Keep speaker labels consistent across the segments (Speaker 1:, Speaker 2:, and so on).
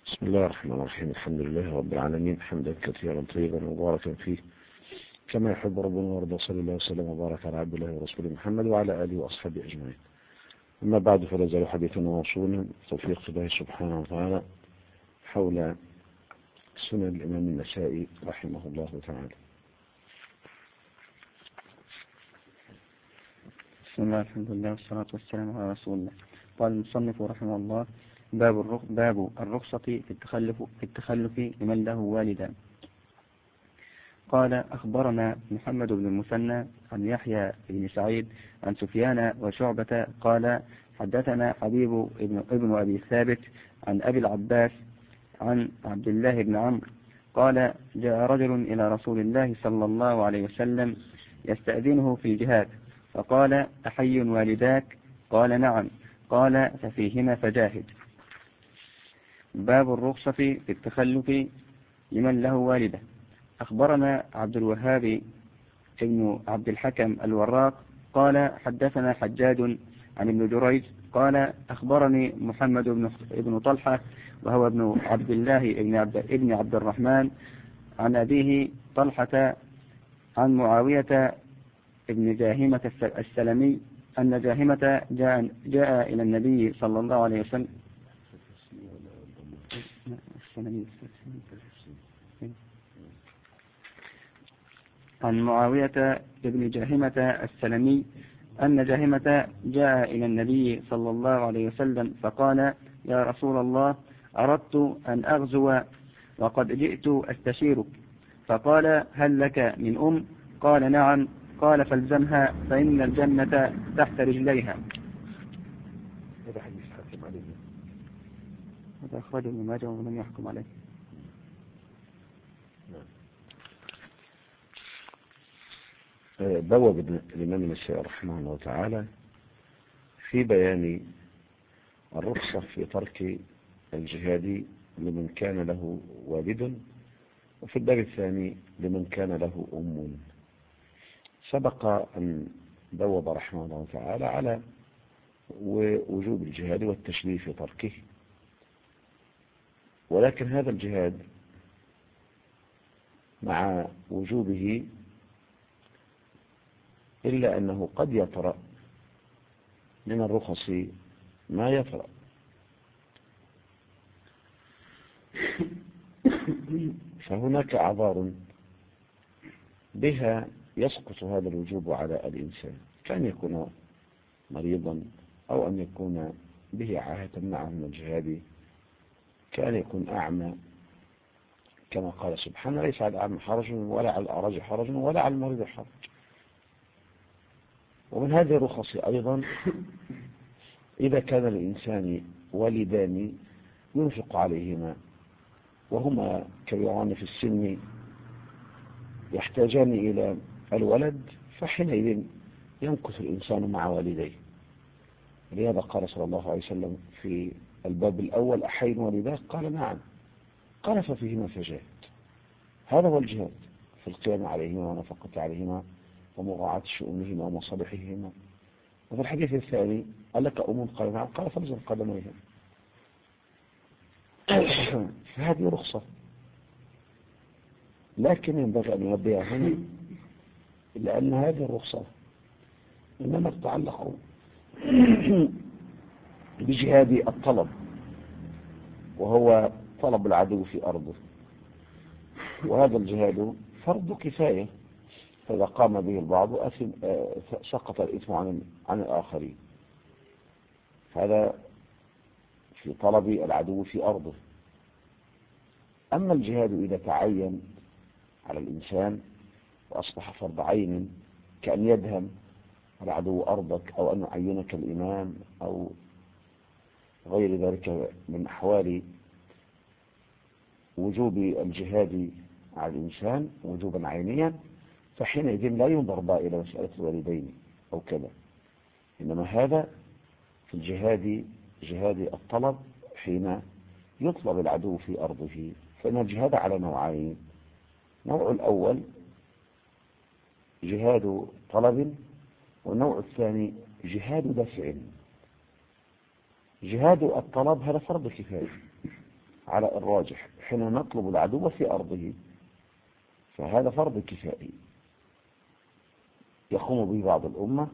Speaker 1: بسم الله الرحمن الرحيم. الحمد لله رب العالمين حمدا كثيرا طيبا مباركا فيه كما يحب ربنا ويرضى. صلى الله وسلم وبارك على عبد الله ورسوله محمد وعلى آله وأصحابه أجمعين. أما بعد، فلا يزال حديثنا موصولا بتوفيق الله سبحانه وتعالى حول سنن الإمام النسائي رحمه الله تعالى.
Speaker 2: بسم الله الحمد لله والصلاة والسلام على رسول الله. قال المصنف رحمه الله: باب الرخصة في التخلف لمن له والدان. قال: أخبرنا محمد بن المثنى عن يحيى بن سعيد عن سفيان وشعبة قال: حدثنا حبيب ابن أبي ثابت عن أبي العباس عن عبد الله بن عمرو قال: جاء رجل إلى رسول الله صلى الله عليه وسلم يستأذنه في الجهاد، فقال: أحي والداك؟ قال: نعم. قال: ففيهما فجاهد. باب الرخصة في التخلف لمن له والده. أخبرنا عبد الوهاب ابن عبد الحكم الوراق قال: حدثنا حجاج عن ابن جريج قال: أخبرني محمد بن طلحة وهو ابن عبد الله ابن عبد الرحمن عن أبيه طلحة عن معاوية ابن جاهمة السلمي أن جاهمة جاء إلى النبي صلى الله عليه وسلم عن معاوية ابن جاهمة السلمي أن جاهمة جاء إلى النبي صلى الله عليه وسلم فقال: يا رسول الله، أردت أن أغزو وقد جئت أستشيرك. فقال: هل لك من أم؟ قال: نعم. قال: فالزمها فإن الجنة تحت رجليها.
Speaker 1: هذا حديث حاكم عليه،
Speaker 2: هذا أخرجه ابن ماجه ولم يحكم عليه.
Speaker 1: بوب الإمام النسائي رحمه الله تعالى في بيان الرخصة في ترك الجهاد لمن كان له والد، وفي الباب الثاني لمن كان له أم. سبق أن بوب رحمه الله تعالى على وجوب الجهاد والتشريف في تركه، ولكن هذا الجهاد مع وجوبه إلا أنه قد يطرأ من الرخص ما يطرأ. فهناك أعذار بها يسقط هذا الوجوب على الإنسان، كان يكون مريضا، أو أن يكون به عاهة تمنعه من الجهاد، كان يكون أعمى كما قال سبحانه: ليس على الأعمى حرج ولا على الأعرج حرج ولا على المريض حرج. ومن هذه الرخص أيضا إذا كان الإنسان والدان ينفق عليهما وهما كبيران في السن يحتاجان إلى الولد، فحينئذ يمكث الإنسان مع والديه. لهذا قال صلى الله عليه وسلم في الباب الأول: أحي والداك؟ قال: نعم. قال: ففيهما فجاهد. هذا هو الجهاد في القيام عليهما ونفقة عليهما ومراعاة شؤونهما ومصالحهما. وفي الحديث الثاني: قال: لك أم؟ قال: نعم. قال: فالزم قدميها. فهذه رخصة، لكن ينبغي أن ينبه هنا إلا أن هذه الرخصة إنما تتعلق بجهاد الطلب، وهو طلب العدو في أرضه، وهذا الجهاد فرض كفاية، فإذا قام به البعض سقط الإثم عن الآخرين. هذا في طلب العدو في أرضه. أما الجهاد إذا تعين على الإنسان وأصبح فرض عين، كأن يدهم العدو أرضك، أو أن يعينك الإمام، أو غير ذلك من أحوال وجوب الجهاد على الإنسان وجوبا عينيا، فحينئذ لا ينظر بقى إلى مسألة الوالدين أو كذا، إنما هذا في الجهاد جهاد الطلب حين يطلب العدو في أرضه. فإن الجهاد على نوعين: النوع الأول جهاد طلب، والنوع الثاني جهاد دفع. جهاد الطلب هذا فرض كفاية، على الراجح حين نطلب العدو في أرضه، فهذا فرض كفائي يقوم به بعض الأمة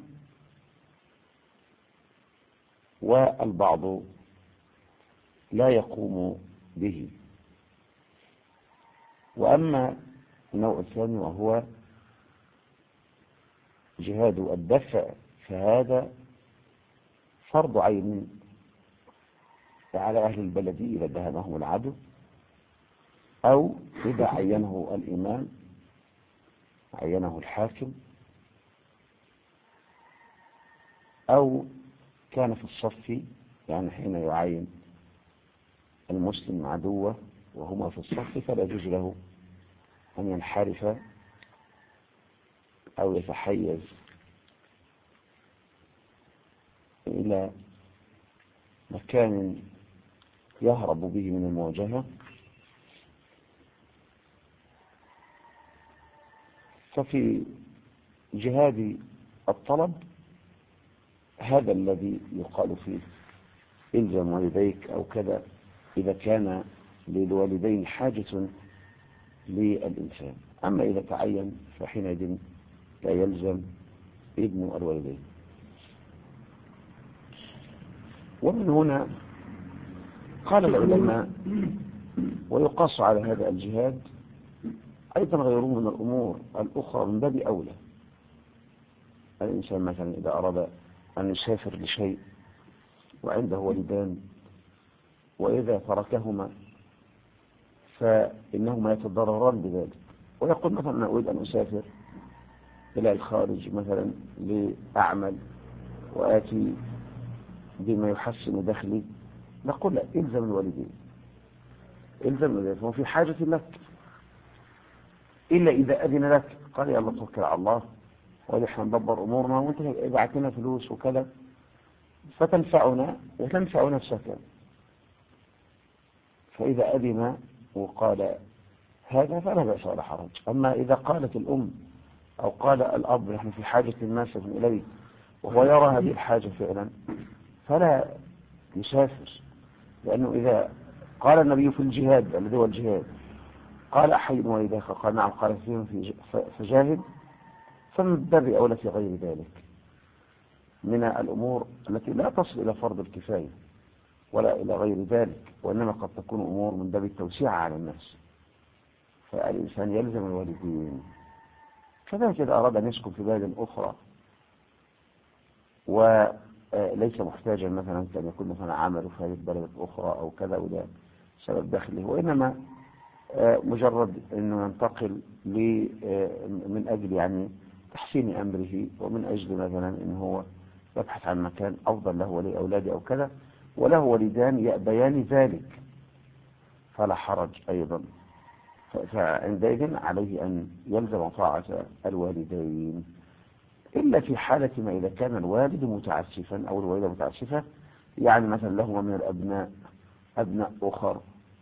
Speaker 1: والبعض لا يقوم به. وأما النوع الثاني وهو جهاد الدفع، فهذا فرض عين على أهل البلد إذا دهمهم العدو، أو إذا عينه الإمام، عينه الحاكم، أو كان في الصف، يعني حين يعين المسلم عدوه وهما في الصف فلا يجوز له أن ينحرف أو يتحيز إلى مكان يهرب به من المواجهة. ففي جهاد الطلب هذا الذي يقال فيه إلزم والديك أو كذا، إذا كان للوالدين حاجة للإنسان. أما إذا تعين فحينئذ لا يلزم ابن الوالدين. ومن هنا قال العلماء ويقاس على هذا الجهاد أيضا غيره من الأمور الأخرى من باب أولى. الإنسان مثلا إذا أراد أن يسافر لشيء وعنده والدان، وإذا تركهما فإنهما يتضرران بذلك، ويقول مثلا أنا أريد أن أسافر إلى الخارج مثلا لأعمل وآتي بما يحسن دخلي، نقول لا، إلزم الوالدين، إلزم الوالدين، فهو في حاجة لك، إلا إذا أذن لك قال يا الله توكل على الله ونحن ندبر أمورنا وأنت ابعت لنا فلوس وكذا فتنفعنا وتنفع نفسك. فإذا أذن وقال هذا فلا بأس ولا حرج. أما إذا قالت الأم أو قال الأب نحن في حاجة ماسة إليه وهو يرى هذه الحاجة فعلا فلا يسافر، لأنه إذا قال النبي في الجهاد الذي هو الجهاد قال أحي والديك، قال نعم، قال فيهم فجاهد، فمن باب أولى في غير ذلك من الأمور التي لا تصل إلى فرض الكفاية ولا إلى غير ذلك، وإنما قد تكون أمور من باب التوسيع على النفس، فالإنسان يلزم الوالدين. كذلك إذا أراد أن يسكن في بلد أخرى وليس محتاجا مثلا كان يكون مثلا عمله في هذه البلد الأخرى أو كذا ولا سبب دخله، وإنما مجرد أنه ينتقل من أجل يعني تحسين أمره، ومن أجل مثلا أنه هو يبحث عن مكان أفضل له ولأولاده أو كذا، وله والدان يأبيان ذلك فلا حرج أيضا. فعندئذ عليه أن يلزم طاعة الوالدين، إلا في حالة ما إذا كان الوالد متعسفا أو الوالدة متعسفة، يعني مثلا لهما من الأبناء أبناء أخر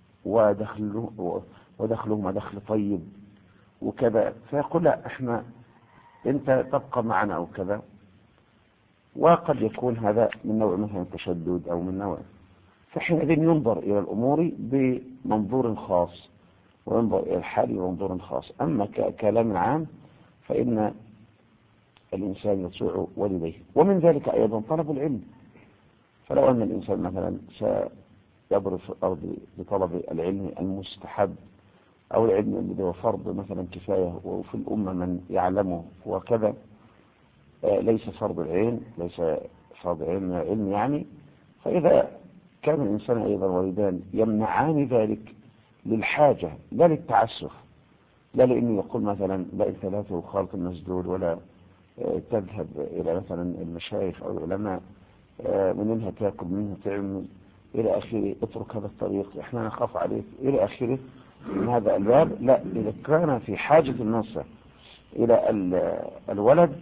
Speaker 1: ودخلهما دخل طيب وكذا، فيقول لا إحنا أنت تبقى معنا أو كذا. وقد يكون هذا من نوع مثلا التشدد أو من نوع، فحينئذ ينظر إلى الأمور بمنظور خاص وينظر إلى الحال بمنظور خاص. أما ككلام عام فإن الإنسان يطيع والديه. ومن ذلك أيضا طلب العلم، فلو أن الإنسان مثلا سيضرب في الأرض لطلب العلم المستحب أو العلم الذي هو فرض مثلا كفاية وفي الأمة من يعلمه وكذا، ليس فرض العين، ليس فرض علم يعني، فإذا كان الإنسان أيضا والدان يمنعان ذلك للحاجة لا للتعسف، لا لأنه يقول مثلا لا أنت لا تخالط المسدود ولا تذهب إلى مثلا المشايخ أو العلماء منها تأكل منها تعمل إلى آخره، اترك هذا الطريق إحنا نخاف عليك إلى آخره من هذا الباب. لا، إذا كان في حاجة الناس إلى الولد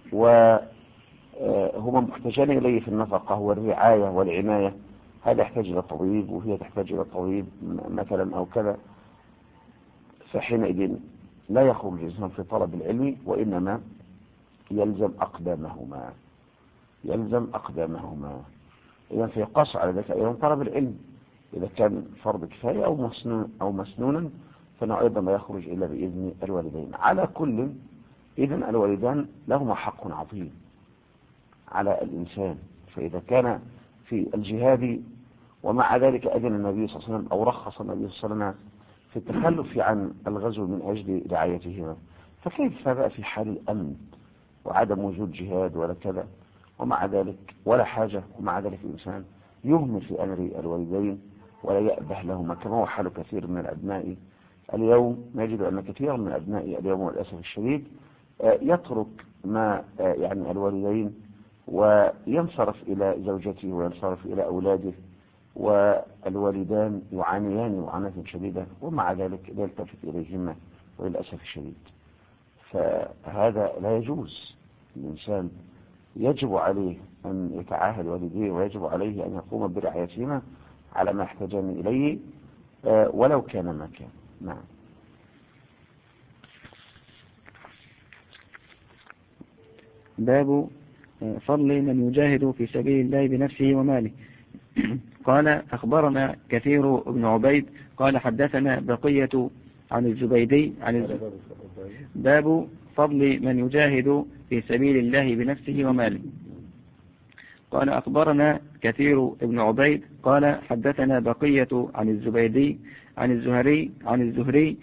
Speaker 1: وهما محتاجان إليه في النفقة والرعاية والعناية، هذا يحتاج إلى طبيب وهي تحتاج إلى طبيب مثلا أو كذا، فحينئذ لا يخرج الإنسان في طلب العلم، وإنما يلزم أقدامهما، يلزم أقدامهما. إذا فيقاس على ذلك أيضا طلب العلم، إذا كان فرض كفاية أو مسنونا فإنه أيضا لا يخرج إلا بإذن الوالدين. على كل إذن الوالدان لهما حق عظيم على الإنسان. فإذا كان في الجهاد ومع ذلك أذن النبي صلى الله عليه وسلم أو رخص النبي صلى الله عليه وسلم في التخلف عن الغزو من أجل رعايتهما، فكيف بقى في حال الأمن وعدم وجود جهاد ولا كذا ومع ذلك ولا حاجة، ومع ذلك الإنسان يهمل في أمر الوالدين ولا يأبه لهما، كما هو حال كثير من الأبناء اليوم. نجد أن كثيرا من الأبناء اليوم وللأسف الشديد يترك ما يعني الوالدين وينصرف إلى زوجته وينصرف إلى أولاده، والوالدان يعانيان معاناة شديدة ومع ذلك لا يلتفت إليهما وللأسف الشديد. فهذا لا يجوز. الإنسان يجب عليه أن يتعاهد والديه ويجب عليه أن يقوم برعايتهما على ما يحتاجان إليه ولو كان ما كان. نعم.
Speaker 2: باب فضل من يجاهد في سبيل الله بنفسه وماله. قال أخبرنا كثير بن عبيد قال حدثنا بقية عن الزبيدي باب فضل من يجاهد في سبيل الله بنفسه وماله. قال أخبرنا كثير بن عبيد قال حدثنا بقية عن الزبيدي عن الزهري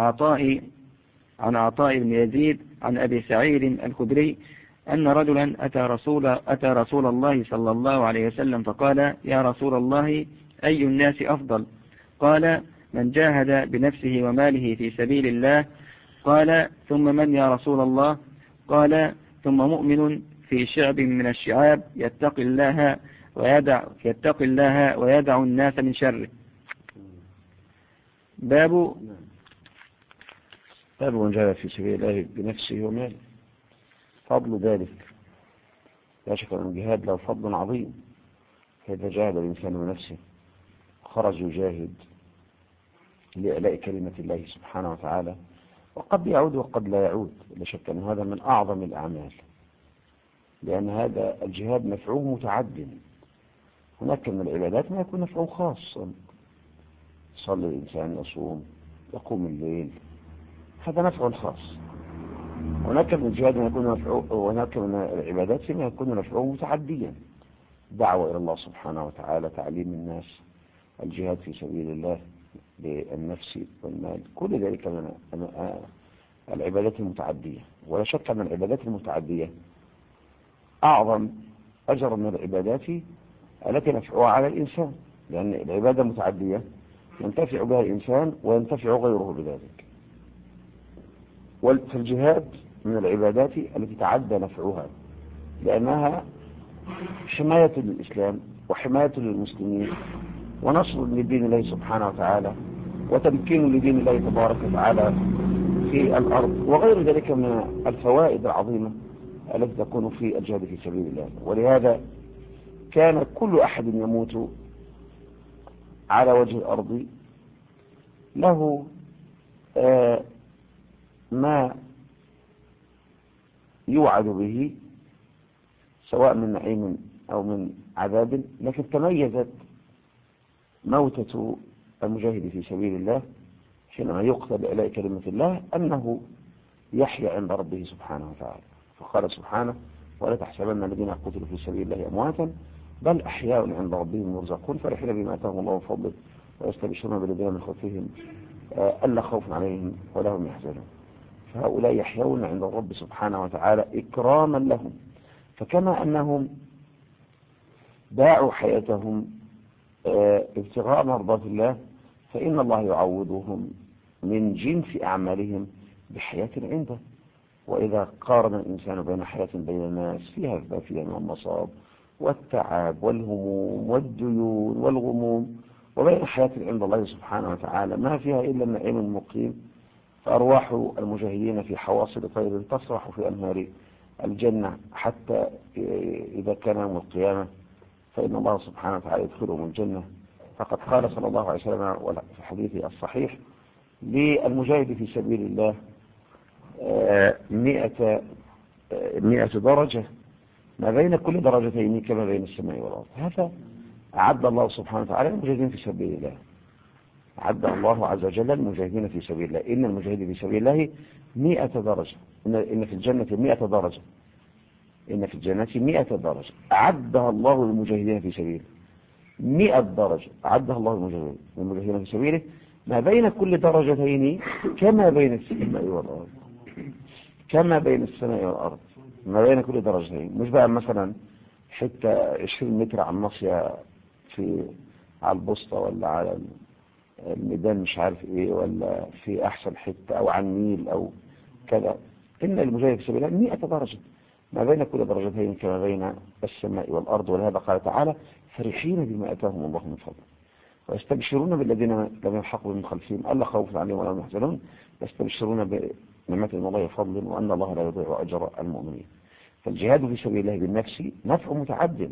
Speaker 2: عن عطاء بن يزيد عن أبي سعيد الخدري أن رجلا أتى رسول الله صلى الله عليه وسلم فقال يا رسول الله أي الناس أفضل؟ قال من جاهد بنفسه وماله في سبيل الله. قال ثم من يا رسول الله؟ قال ثم مؤمن في شعب من الشعاب يتقي الله ويدع الناس من شره. باب
Speaker 1: من جاهد في سبيل الله بنفسه وماله. فضل ذلك لا شك أن الجهاد له فضل عظيم. فإذا جاهد الإنسان بنفسه خرج يجاهد لإعلاء كلمة الله سبحانه وتعالى، وقد يعود وقد لا يعود، لا شك أن هذا من أعظم الأعمال، لأن هذا الجهاد نفعه متعد. هناك من العبادات ما يكون نفعه خاص، صلي الإنسان، يصوم، يقوم الليل، هذا نفعه خاص. هناك من الجهاد ما يكون نفعه، وهناك من العبادات ما يكون نفعه متعديا، دعوة إلى الله سبحانه وتعالى، تعليم الناس، الجهاد في سبيل الله بالنفس والمال، كل ذلك من العبادات المتعدية. ولا شك أن العبادات المتعدية أعظم أجر من العبادات التي نفعها على الإنسان، لأن العبادة متعدية ينتفع بها الإنسان وينتفع غيره بذلك. والجهاد من العبادات التي تعدى نفعها، لأنها حماية للإسلام وحماية للمسلمين ونصر لدين الله سبحانه وتعالى وتمكين لدين الله تبارك وتعالى في الأرض، وغير ذلك من الفوائد العظيمة التي تكون في الجهاد في سبيل الله. ولهذا كان كل أحد يموت على وجه الأرض له ما يوعد به سواء من نعيم أو من عذاب، لكن تميزت موتة المجاهد في سبيل الله حينما يقتل بإعلاء كلمة الله أنه يحيى عند ربه سبحانه وتعالى. فقال سبحانه ولا تحسبن الذين قتلوا في سبيل الله أمواتا بل أحياء عند ربهم يرزقون فرحين بما آتاهم الله من فضله ويستبشرون بالذين من خلفهم ألا خوف عليهم ولا هم يحزنون. فهؤلاء يحيون عند الرب سبحانه وتعالى إكراما لهم، فكما أنهم باعوا حياتهم ابتغاء مرضات الله فإن الله يعوضهم من جنس أعمالهم بحياة عنده. وإذا قارن الإنسان بين حياة بين الناس فيها البافية والمصاب والتعب والهموم والديون والغموم وبين حياة عند الله سبحانه وتعالى ما فيها إلا النعيم المقيم، فأرواح المجاهدين في حواصل طير تسرح في أنهار الجنة حتى إذا كان يوم القيامة فإن الله سبحانه وتعالى يدخلهم الجنة. فقد قال صلى الله عليه وسلم في حديثه الصحيح للمجاهد في سبيل الله 100 درجة ما بين كل درجتين كما بين السماء والأرض. هذا أعد الله سبحانه وتعالى المجاهدين في سبيل الله، أعد الله عز وجل المجاهدين في سبيل الله. إن المجاهدين في سبيل الله 100 درجة، إن في الجنة 100 درجة، إن في الجنة 100 درجة أعدها الله للمجاهدين في سبيله. 100 درجة أعدها الله للمجاهدين في سبيله، ما بين كل درجتين كما بين السماء والأرض، كما بين السماء والأرض، ما بين كل درجتين. مش بقى مثلا حتة 20 متر على الناصية على البسطة، ولا على الميدان مش عارف ايه، ولا في احسن حتة او عن النيل او كذا. ان المجاهد في سبيل الله 100 درجة، ما بين كل درجتين كما بين السماء والارض. ولهذا قال تعالى: فرحين بما اتاهم الله من فضله ويستبشرون بالذين لم يلحقوا من خلفهم الا خوف عليهم ولا هم يحزنون يستبشرون بنعمة من الله وفضل وان الله لا يضيع اجر المؤمنين. فالجهاد في سبيل الله بالنفس نفع متعد،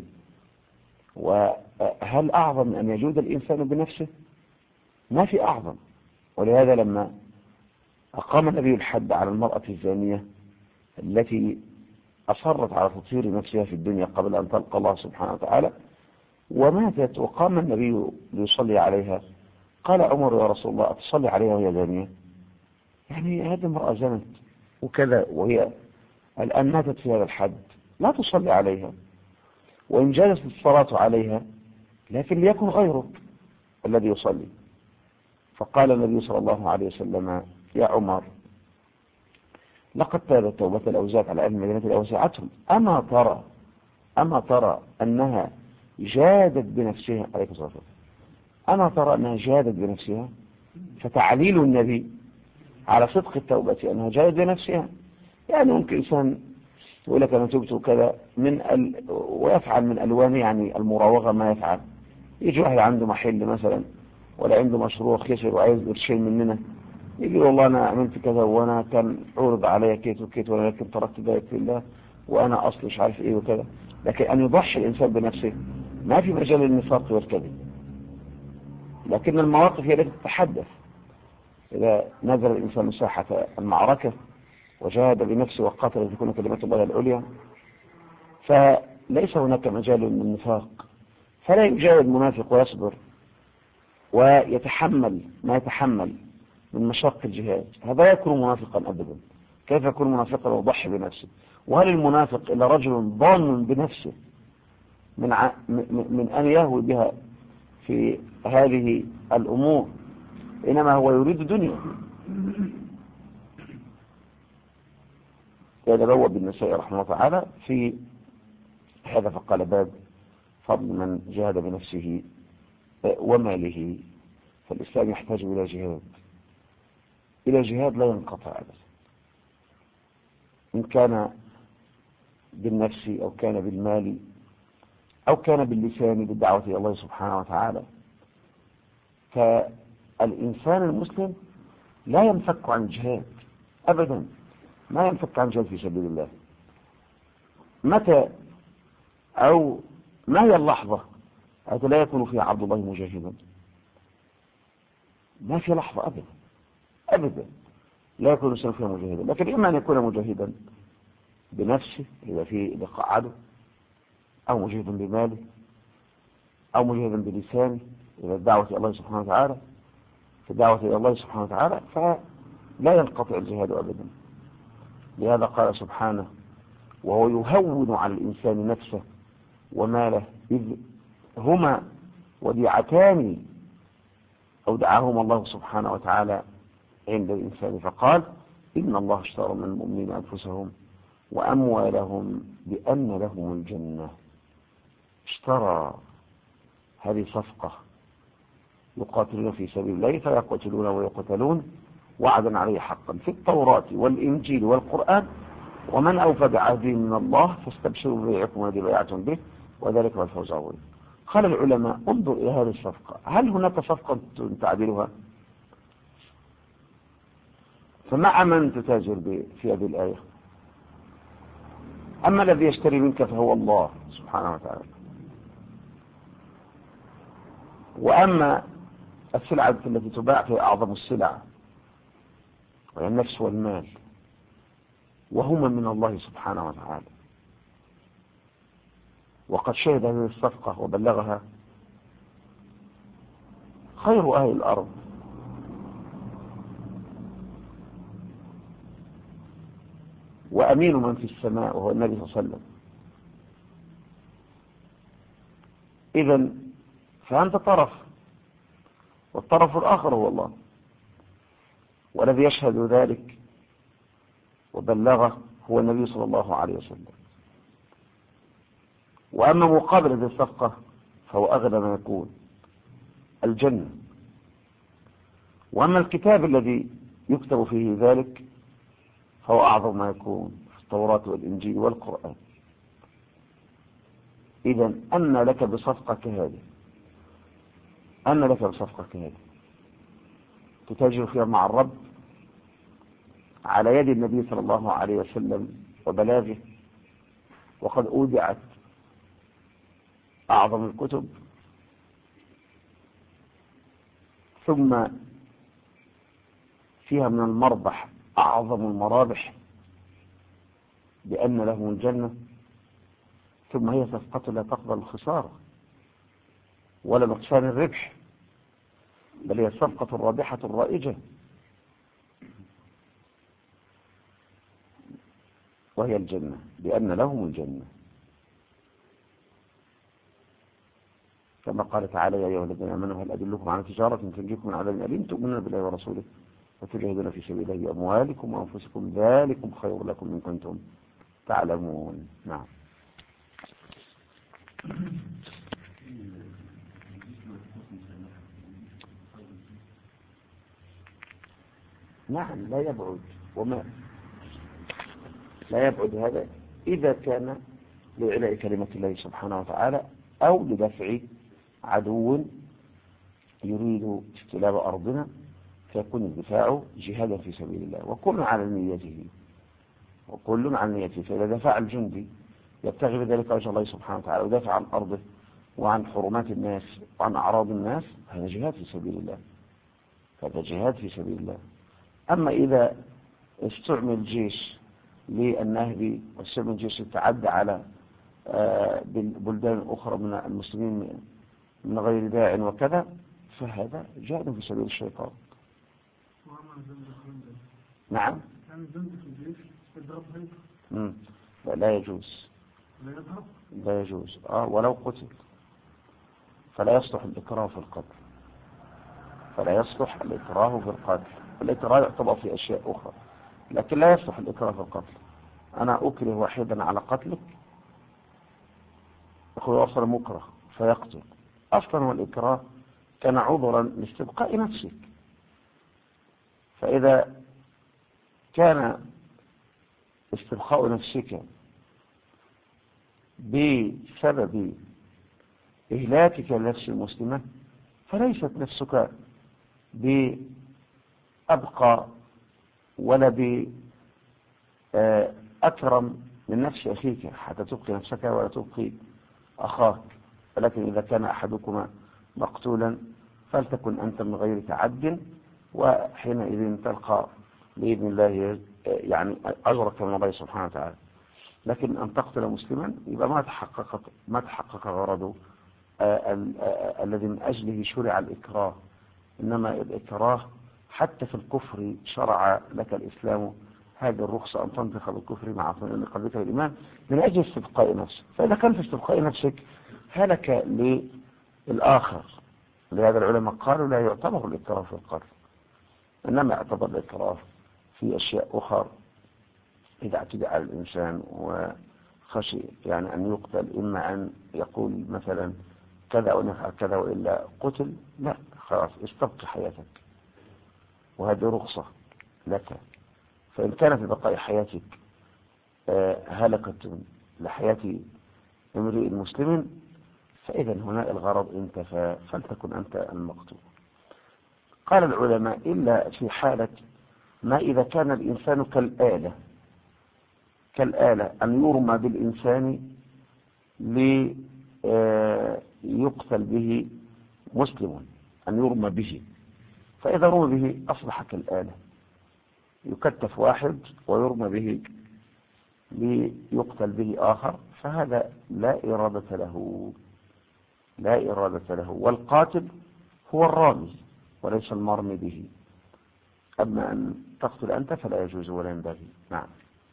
Speaker 1: وهل اعظم من ان يجود الانسان بنفسه؟ ما في أعظم. ولهذا لما أقام النبي الحد على المرأة الزانية التي أصرت على تطهير نفسها في الدنيا قبل أن تلقى الله سبحانه وتعالى وماتت، وقام النبي ليصلي عليها، قال عمر: يا رسول الله أتصلي عليها وهي زانية؟ يعني هذه امرأة زنت وكذا وهي الآن ماتت في هذا الحد، لا تصلي عليها، وإن جازت الصلاة عليها لكن ليكن غيرك الذي يصلي. فقال النبي صلى الله عليه وسلم: يا عمر، لقد تابت توبة الأوزاع على أهل المدينة الأوسعتهم، أما ترى أنها جادت بنفسها عليه الصلاة والسلام، أما ترى أنها جادت بنفسها؟ فتعليل النبي على صدق التوبة أنها جادت بنفسها. يعني ممكن إنسان يقول لك أنا تبت وكذا ويفعل من ألوان يعني المراوغة ما يفعل. يجي واحد عنده محل مثلا ولا عنده مشروع خسر وعايز قرشين مننا، يقول والله أنا عملت كذا وأنا كان عرض علي كيت وكيت ولكن تركت ذلك في الله وأنا أصل مش عارف إيه وكذا. لكن أن يضحي الإنسان بنفسه ما في مجال للنفاق والكذب، لكن المواقف هي التي تتحدث. إذا نزل الإنسان ساحة المعركة وجاهد بنفسه وقاتل لتكون كلمة الله العليا فليس هناك مجال للنفاق، فلا يجاهد منافق ويصبر ويتحمل ما يتحمل من مشاق الجهاد، هذا يكون منافقا أبدا. كيف يكون منافقا ويضحي بنفسه؟ وهل المنافق إلا رجل ضامن بنفسه من أن يهوي بها في هذه الأمور، إنما هو يريد دنيا. كان روى بالنسائي رحمه الله تعالى في هذا فقال: باب فضل من جاهد بنفسه وماله. فالإسلام يحتاج إلى جهاد لا ينقطع أبدا، إن كان بالنفس أو كان بالمال أو كان باللسان بالدعوة إلى الله سبحانه وتعالى. فالإنسان المسلم لا ينفك عن الجهاد أبدا، ما ينفك عن جهاد في سبيل الله. متى أو ما هي اللحظة التي لا يكون فيها عبد الله مجاهدا؟ ما في لحظة أبدا لا يكون الإنسان فيها مجاهدا، لكن إما أن يكون مجاهدا بنفسه إذا في لقاء عدو، أو مجاهدا بماله، أو مجاهدا بلسانه إذا الدعوة إلى الله سبحانه وتعالى، في الدعوة إلى الله سبحانه وتعالى فلا ينقطع الجهاد أبدا. لهذا قال سبحانه: وهو يهون على الإنسان نفسه وماله إذ هما وديعتان أودعهما الله سبحانه وتعالى عند الإنسان، فقال: إن الله اشترى من المؤمنين أنفسهم وأموالهم بأن لهم الجنة. اشترى، هذه صفقة. يقاتلون في سبيل الله فيقتلون ويقتلون وعدا عليه حقا في التوراة والإنجيل والقرآن، ومن أوفى بعهده من الله فاستبشروا ببيعكم الذي بايعتم به وذلك هو الفوز العظيم. قال العلماء: انظر إلى هذه الصفقة، هل هناك صفقة تعدلها؟ فمع من تتاجر في هذه الآية؟ أما الذي يشتري منك فهو الله سبحانه وتعالى، وأما السلعة التي تباع في أعظم السلع وهي النفس والمال، وهما من الله سبحانه وتعالى. وقد شهد هذه الصفقة وبلغها خير أهل الأرض وأمين من في السماء وهو النبي صلى الله عليه وسلم. إذن فأنت طرف، والطرف الآخر هو الله، والذي يشهد ذلك وبلغه هو النبي صلى الله عليه وسلم. وأما مقابل هذه الصفقة فهو أغلى ما يكون الجنة. وأما الكتاب الذي يكتب فيه ذلك فهو أعظم ما يكون في التوراة والإنجيل والقرآن. إذن أن لك بصفقة كهذه، أن لك بصفقة كهذه تتاجر فيها مع الرب على يد النبي صلى الله عليه وسلم وبلاغه، وقد أودعت أعظم الكتب، ثم فيها من المربح أعظم المرابح بأن له الجنة، ثم هي صفقة لا تقبل الخسارة ولا نقصان الربح، بل هي الصفقة الرابحة الرائجة، وهي الجنة بأن لهم الجنة، كما قال تعالى: يا أيها الذين آمنوا هل أدلكم على تجارة تنجيكم من عذاب أليم تؤمنون بالله ورسوله وتجاهدون في سبيل الله بأموالكم وأنفسكم ذلكم خير لكم إن كنتم تعلمون. نعم. نعم، لا يبعد، وما لا يبعد هذا إذا كان لإعلاء كلمة الله سبحانه وتعالى أو لدفع عدو يريد استلاب أرضنا، فيكون الدفاع جهادا في سبيل الله، وكل على نيته، وكل على نيته. فإذا دفع الجندي يبتغي بذلك وجه الله سبحانه وتعالى ودافع عن أرضه وعن حرمات الناس وعن أعراض الناس، هذا جهاد في سبيل الله، هذا جهاد في سبيل الله. أما إذا استعمل جيش للنهب واستعمل جيش يتعدى على بلدان أخرى من المسلمين من غير داع وكذا، فهذا جهاد في سبيل الشيطان. نعم. لا يجوز، لا يجوز ولو قتل، فلا يصلح الإكراه في القتل، فلا يصلح الإكراه في القتل. الإكراه يعتبر في أشياء أخرى، لكن لا يصلح الإكراه في القتل. أنا أكره واحدا على قتلك، أخوي أصلا مكره فيقتل. أصلا والإكراه كان عذرا لاستبقاء نفسك، فإذا كان استبقاء نفسك بسبب إهلاكك لنفس المسلمة، فليست نفسك بأبقى ولا بأكرم من نفس أخيك حتى تبقي نفسك ولا تبقي أخاك. ولكن إذا كان أحدكما مقتولا فلتكن أنت من غير تعد، وحينئذ تلقى بإذن الله يعني أجرك من الله سبحانه وتعالى. لكن أن تقتل مسلما يبقى ما تحقق غرضه الذي من أجله شرع الإكراه. إنما الإكراه حتى في الكفر شرع لك الإسلام هذه الرخصة أن تنطق بالكفر مع اطمئنان قلبك بالإيمان من أجل استبقاء نفسك. فإذا كان في استبقاء نفسك هلك للآخر. لهذا العلماء قالوا لا يعتبر الإكراه في القتل، إنما يعتبر الإكراه في أشياء أخرى. إذا اعتدى على الإنسان وخشي يعني أن يقتل، إما أن يقول مثلا كذا ونفعل كذا وإلا قتل، لا خلاص استبقي حياتك، وهذه رخصة لك. فإن كان في بقاء حياتك هلكة لحياة امرئ مسلم، فإذا هنا الغرض انتفى، فلتكن أنت المقتول. قال العلماء إلا في حالة ما إذا كان الإنسان كالآلة أن يرمى بالإنسان ليقتل به مسلم، أن يرمى به، فإذا رمى به أصبح كالآلة، يكتف واحد ويرمى به ليقتل به آخر، فهذا لا إرادة له، لا إرادة له. والقاتل هو الرامي وليس المرمي به. أما أن تقتل أنت فلا يجوز ولا ينبغي. نعم.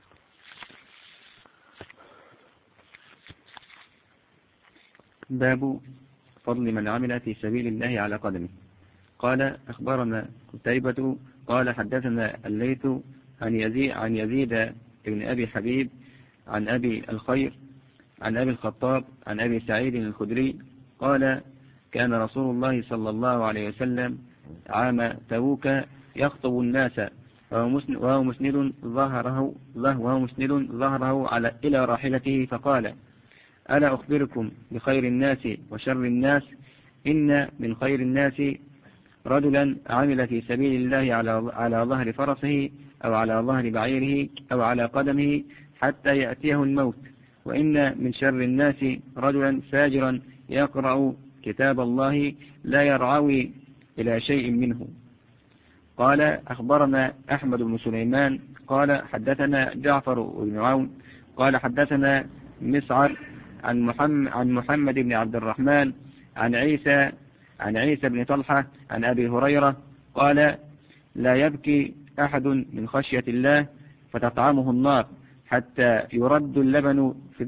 Speaker 2: باب فضل من عمل في سبيل الله على قدمه. قال أخبرنا قتيبة قال حدثنا الليث عن يزيد بن أبي حبيب عن أبي الخير عن أبي الخطاب عن أبي سعيد الخدري قال كان رسول الله صلى الله عليه وسلم عام تبوك يخطب الناس وهو مسند ظهره إلى راحلته فقال ألا أخبركم بخير الناس وشر الناس إن من خير الناس رجلا عمل في سبيل الله على ظهر فرسه أو على ظهر بعيره أو على قدمه حتى يأتيه الموت، وإن من شر الناس رجلا فاجرا يقرأ كتاب الله لا يرعوي إلى شيء منه. قال أخبرنا أحمد بن سليمان قال حدثنا جعفر بن عون قال حدثنا مسعر عن محمد بن عبد الرحمن عن عيسى بن طلحة عن أبي هريرة قال لا يبكي أحد من خشية الله فتطعمه النار حتى يرد اللبن في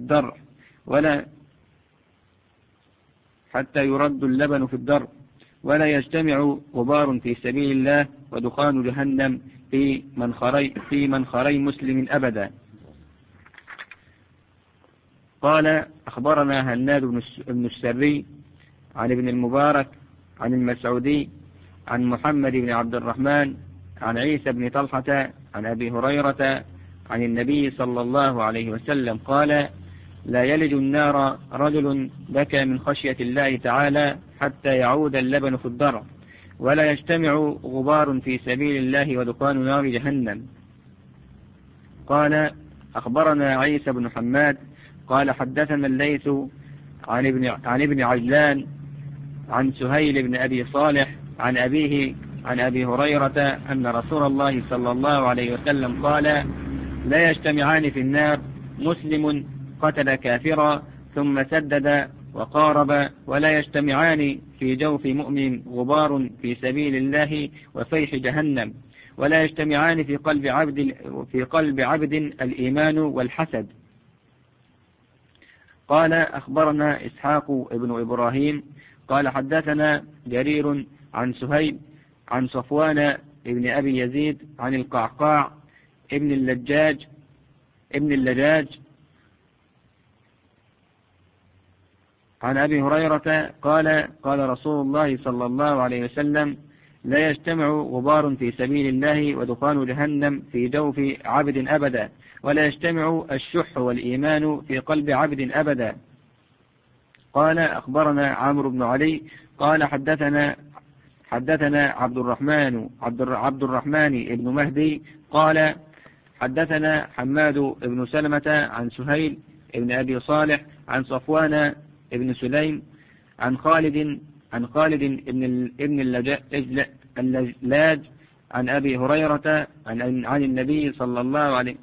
Speaker 2: الدر ولا يجتمع غبار في سبيل الله ودخان جهنم في منخري مسلم أبدا. قال أخبرنا هناد بن السري عن ابن المبارك عن المسعودي عن محمد بن عبد الرحمن عن عيسى بن طلحة عن أبي هريرة عن النبي صلى الله عليه وسلم قال لا يلج النار رجل بكى من خشية الله تعالى حتى يعود اللبن في الضرع ولا يجتمع غبار في سبيل الله ودخان نار جهنم. قال أخبرنا عيسى بن حماد قال حدثنا الليث عن ابن عجلان عن سهيل بن أبي صالح عن أبيه عن أبي هريرة أن رسول الله صلى الله عليه وسلم قال لا يجتمعان في النار مسلم قتل كافرا ثم سدد وقارب ولا يجتمعان في جوف مؤمن غبار في سبيل الله وفيح جهنم ولا يجتمعان في قلب عبد الإيمان والحسد. قال أخبرنا إسحاق ابن إبراهيم قال حدثنا جرير عن سهيل عن صفوان ابن أبي يزيد عن القعقاع ابن اللجاج عن أبي هريرة قال قال رسول الله صلى الله عليه وسلم لا يجتمع غبار في سبيل الله ودخان جهنم في جوف عبد أبدا ولا يجتمع الشح والإيمان في قلب عبد أبدا. قال أخبرنا عمرو بن علي قال حدثنا عبد الرحمن ابن مهدي قال حدثنا حماد بن سلمة عن سهيل ابن أبي صالح عن صفوان ابن سليم عن خالد ابن اللجلاج عن أبي هريرة عن النبي صلى الله عليه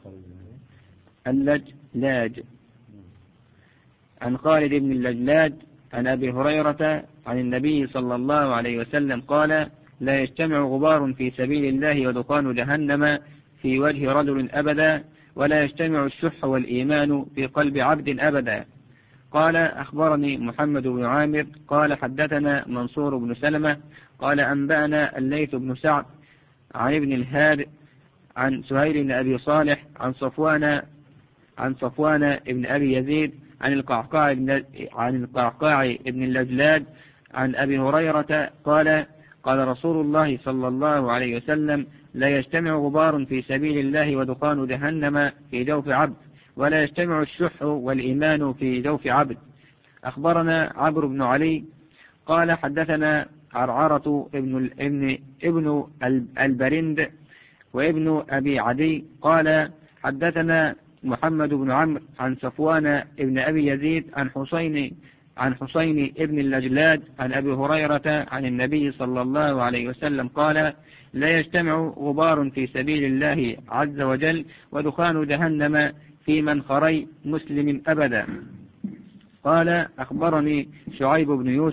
Speaker 2: عن خالد بن اللجلاج عن أبي هريرة عن النبي صلى الله عليه وسلم قال لا يجتمع غبار في سبيل الله ودخان جهنم في وجه رجل أبدا ولا يجتمع الشح والإيمان في قلب عبد أبدا. قال أخبرني محمد بن عامر قال حدثنا منصور بن سلمة قال أنبأنا الليث بن سعد عن ابن الهاد عن سهيل بن أبي صالح عن صفوان ابن أبي يزيد عن القعقاع ابن اللجلاج عن أبي هريرة قال قال رسول الله صلى الله عليه وسلم لا يجتمع غبار في سبيل الله ودخان جهنم في جوف عبد ولا يجتمع الشح والإيمان في جوف عبد. أخبرنا عمرو بن علي قال حدثنا عرعرة ابن البرند وابن أبي عدي قال حدثنا محمد بن عمرو عن صفوان ابن أبي يزيد عن حسين ابن اللجلاج عن أبي هريرة عن النبي صلى الله عليه وسلم قال لا يجتمع غبار في سبيل الله عز وجل ودخان جهنم في منخري مسلم أبدا. قال أخبرني شعيب بن يوسف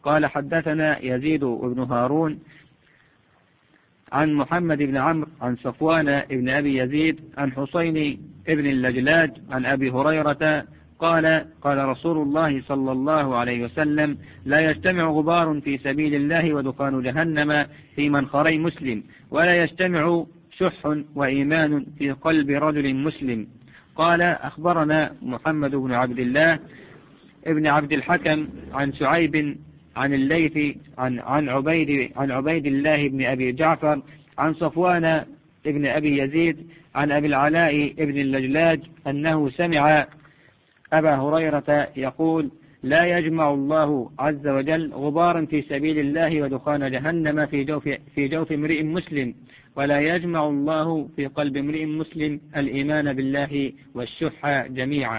Speaker 2: قال حدثنا يزيد بن هارون عن محمد بن عمرو عن صفوان بن أبي يزيد عن حسين بن اللجلاج عن أبي هريرة قال رسول الله صلى الله عليه وسلم لا يجتمع غبار في سبيل الله ودخان جهنم في منخري مسلم ولا يجتمع شح وإيمان في قلب رجل مسلم. قال أخبرنا محمد بن عبد الله ابن عبد الحكم عن شعيب عن الليث عن عبيد الله بن أبي جعفر عن صفوان ابن أبي يزيد عن أبي العلاء ابن اللجلاج أنه سمع أبا هريرة يقول لا يجمع الله عز وجل غبارا في سبيل الله ودخان جهنم في جوف امرئ مسلم ولا يجمع الله في قلب امرئ مسلم الإيمان بالله والشح جميعا.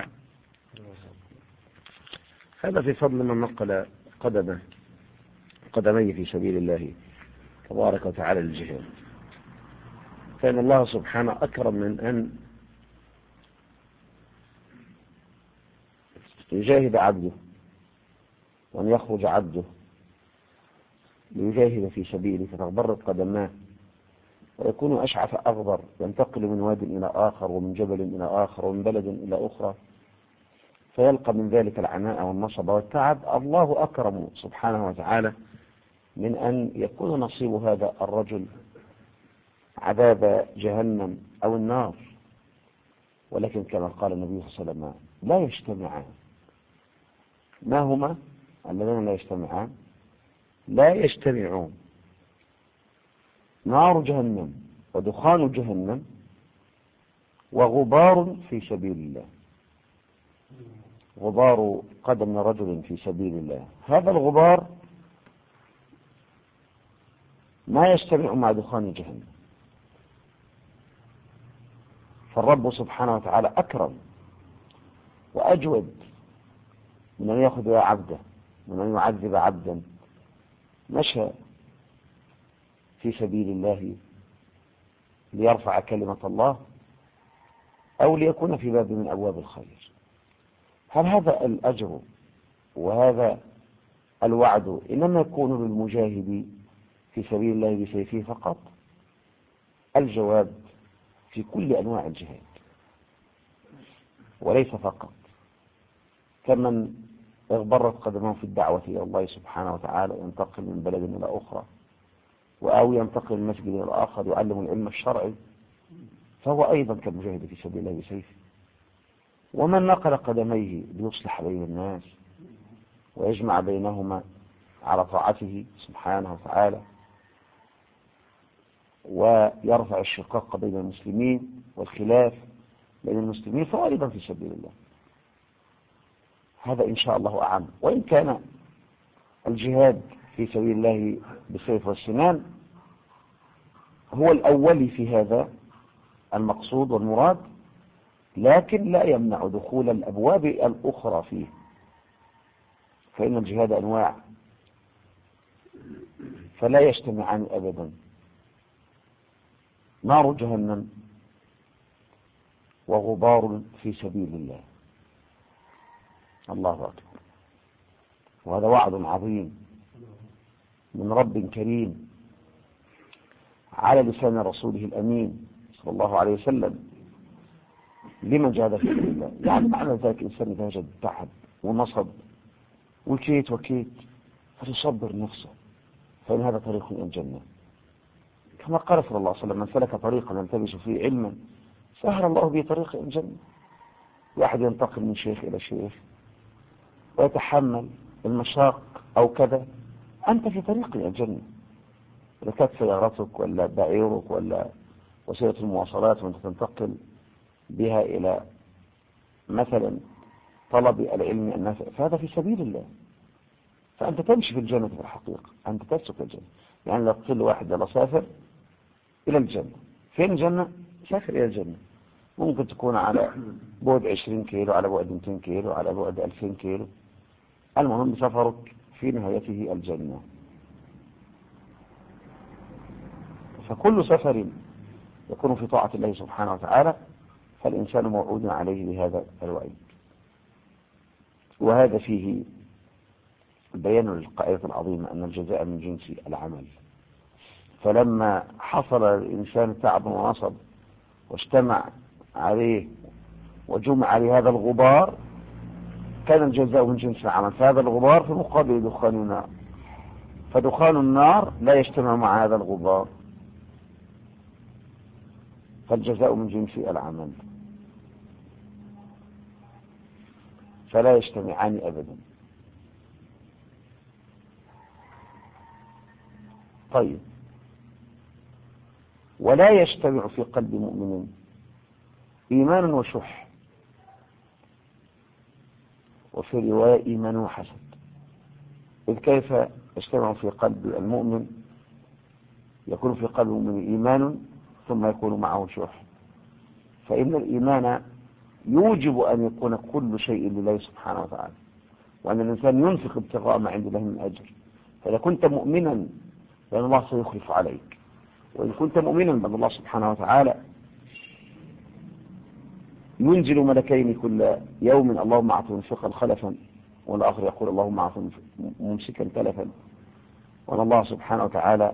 Speaker 1: هذا في فضل من نقل قدميه في سبيل الله تبارك وتعالى للجهاد، فإن الله سبحانه أكرم من أن يجاهد عبده وأن يخرج عبده ليجاهد في سبيله فتغبرت قدماه ويكون أشعث أغبر، ينتقل من واد إلى آخر ومن جبل إلى آخر ومن بلد إلى أخرى فيلقى من ذلك العناء والنصب والتعب. الله أكرم سبحانه وتعالى من أن يكون نصيب هذا الرجل عذاب جهنم أو النار. ولكن كما قال النبي صلى الله عليه وسلم لا يجتمعان. ما هما الذين لا يجتمعان؟ لا يجتمعون نار جهنم ودخان جهنم وغبار في سبيل الله. غبار قدم رجل في سبيل الله، هذا الغبار ما يجتمع مع دخان جهنم. فالرب سبحانه وتعالى أكرم وأجود من أن يأخذ عبده، من أن يعذب عبدا مشى في سبيل الله ليرفع كلمة الله أو ليكون في باب من أبواب الخير. هل هذا الأجر وهذا الوعد إنما يكون للمجاهد في سبيل الله بسيفه فقط؟ الجواب في كل أنواع الجهاد وليس فقط. كمن اغبرت قدمه في الدعوة إلى الله سبحانه وتعالى ينتقل من بلد إلى أخرى أو ينتقل من مسجد إلى آخر يعلم العلم الشرعي فهو أيضا كالمجاهد في سبيل الله بسيفه. ومن نقل قدميه ليصلح بين الناس ويجمع بينهما على طاعته سبحانه وتعالى ويرفع الشقاق بين المسلمين والخلاف بين المسلمين فهو أيضا في سبيل الله. هذا إن شاء الله أعم. وإن كان الجهاد في سبيل الله بالسيف والسنان هو الأول في هذا المقصود والمراد، لكن لا يمنع دخول الأبواب الأخرى فيه، فإن الجهاد أنواع فلا يجتمعان أبدا. نار جهنم وغبار في سبيل الله. الله أكبر. وهذا وعد عظيم من رب كريم على لسان رسوله الأمين صلى الله عليه وسلم لمن جاهد في سبيل الله. يعني معنى ذلك إنسان إذا وجد تعب ونصب وكيت فتصبر نفسه فإن هذا طريق إلى الجنة، كما قال صلى الله عليه وسلم من سلك طريقا يلتمس فيه علما سهل الله به طريق إلى الجنة. واحد ينتقل من شيخ إلى شيخ ويتحمل المشاق أو كذا، أنت في طريق إلى الجنة. إذا كانت سيارتك ولا بعيرك ولا وسيلة المواصلات وأنت تنتقل بها إلى مثلا طلب العلم النافع فهذا في سبيل الله، فأنت تمشي في الجنة في الحقيقة، أنت تسلك الجنة. يعني لو قلت واحد يلا سافر إلى الجنة، فين الجنة؟ سافر إلى الجنة. ممكن تكون على بعد 20 كيلو، على بعد 200 كيلو، على بعد 2000 كيلو، المهم سفرك في نهايته الجنة. فكل سفر يكون في طاعة الله سبحانه وتعالى فالإنسان موعود عليه بهذا الوعيد. وهذا فيه بيان للقاعدة العظيمة أن الجزاء من جنس العمل. فلما حصل الإنسان تعب ونصب واجتمع عليه وجمع عليه هذا الغبار كان الجزاء من جنس العمل، فهذا الغبار في مقابل دخان النار، فدخان النار لا يجتمع مع هذا الغبار، فالجزاء من جنس العمل، فلا يجتمعان أبدا. طيب، ولا يجتمع في قلب مؤمن إيمان وشح، وفي رواية إيمان وحسد. إذ كيف يجتمع في قلب المؤمن؟ يكون في قلب المؤمن إيمان ثم يكون معه شح، فإن الإيمان يوجب أن يكون كل شيء لله سبحانه وتعالى، وأن الإنسان ينفق ابتغاء ما عند الله من أجر. فإذا كنت مؤمنا فإن الله سيخلف عليك، وإن كنت مؤمنا بأن الله سبحانه وتعالى ينزل ملكين كل يوم، اللهم أعط منفقا خلفا، والآخر يقول اللهم أعط ممسكا تلفا، وأن الله سبحانه وتعالى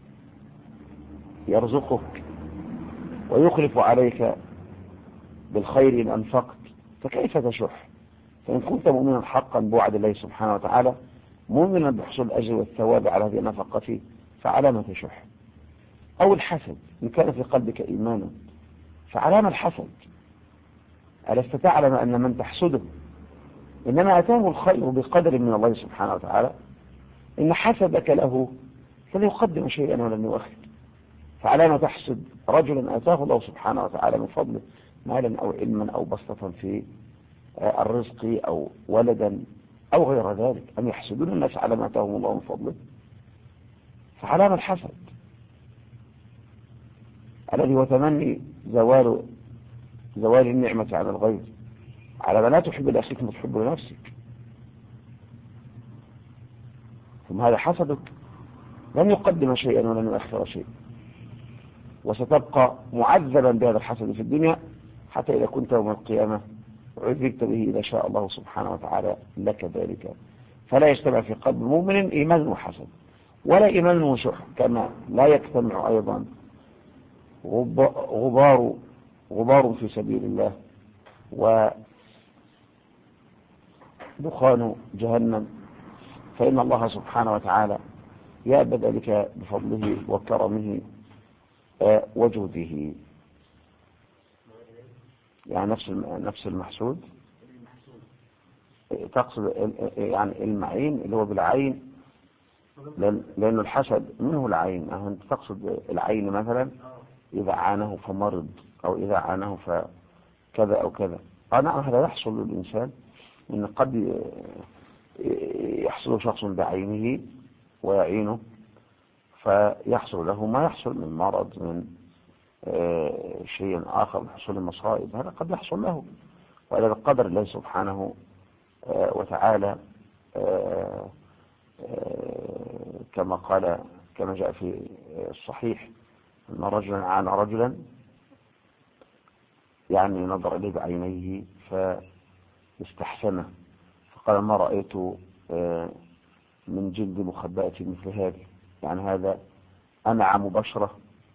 Speaker 1: يرزقك ويخلف عليك بالخير إن أنفقت، فكيف تشح؟ فإن كنت مؤمنا حقا بوعد الله سبحانه وتعالى، مؤمنا بحصول الأجر والثواب على هذه النفقة، فعلى ما تشح؟ أو الحسد، إن كان في قلبك إيمان فعلى ما الحسد؟ ألست تعلم أن من تحسده إنما أتاه الخير بقدر من الله سبحانه وتعالى؟ إن حسدك له فليقدم شيئا ولم يؤخر، فعلى ما تحسد رجلا آتاه الله سبحانه وتعالى من فضله مالا أو علما أو بسطة في الرزق أو ولدا أو غير ذلك، أم يحسدون الناس على ما آتاهم الله من فضله؟ فعلى ما الحسد الذي هو تمني زوال النعمة على الغير، على ما لا تحب لأخيك ما تحب لنفسك، ثم هذا حسدك لن يقدم شيئا ولن يؤخر شيئا، وستبقى معذبا بهذا الحسد في الدنيا، حتى إذا كنت يوم القيامة عذبت به إذا شاء الله سبحانه وتعالى لك ذلك. فلا يجتمع في قلب مؤمن إيمان وحسد، ولا إيمان وشح، كما لا يجتمع أيضا غبار في سبيل الله ودخان جهنم، فإن الله سبحانه وتعالى يأبى ذلك بفضله وكرمه وجوده. يعني نفس المحسود تقصد يعني المعين اللي هو بالعين، لأنه الحسد منه العين. أنت تقصد العين مثلا إذا عانه فمرض، أو إذا عانه فكذا أو كذا. نعم، هذا يحصل للإنسان، إن قد يحصل شخص بعينه ويعينه فيحصل له ما يحصل من مرض، من شيء آخر، من حصول المصائب، هذا قد يحصل له، وإذا بقدر الله سبحانه وتعالى، كما جاء في الصحيح أن رجلا عانى رجلا، يعني نظر إليه بعينيه فاستحسنه، فقال ما رأيت من جلد مخبأة مثل هذه، يعني هذا أنعم بشرة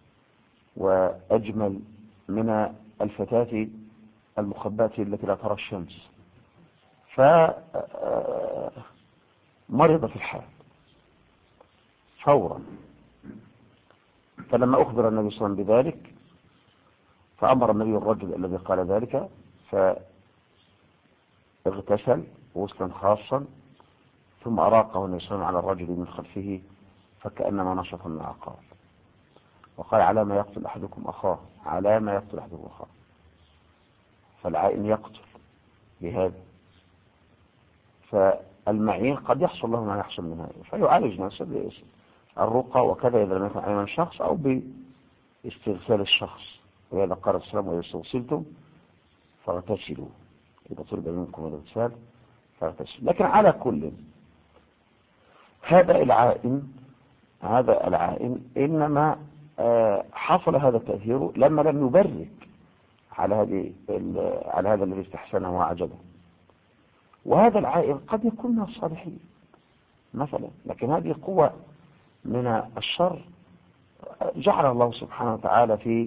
Speaker 1: وأجمل من الفتاة المخبأة التي لا ترى الشمس. فمرض في الحال فورا. فلما أخبر النبي صلى الله عليه وسلم بذلك فأمر النبي الرجل الذي قال ذلك فاغتسل غسلا خاصا، ثم أراقه النبي صلى الله عليه وسلم على الرجل من خلفه فكأنما نشط من العقار، وقال على ما يقتل أحدكم أخاه، على ما يقتل أحدكم أخاه. فالعائن يقتل بهذا، فالمعين قد يحصل له ما يحصل من هذا، فيعالج نفسه بالرقى وكذا إذا لم يكن عين الشخص، أو باستغسال الشخص. وهذا قال السلام وإذا استغسلتم فاغتسلوا، إذا طلب منكم الاغتسال فاغتسلوا. لكن على كل هذا العائن إنما حصل هذا التأثير لما لم يبرك على هذا الذي استحسنه وأعجبه. وهذا العائن قد يكون من الصالحين، مثلا. لكن هذه قوة من الشر جعل الله سبحانه وتعالى في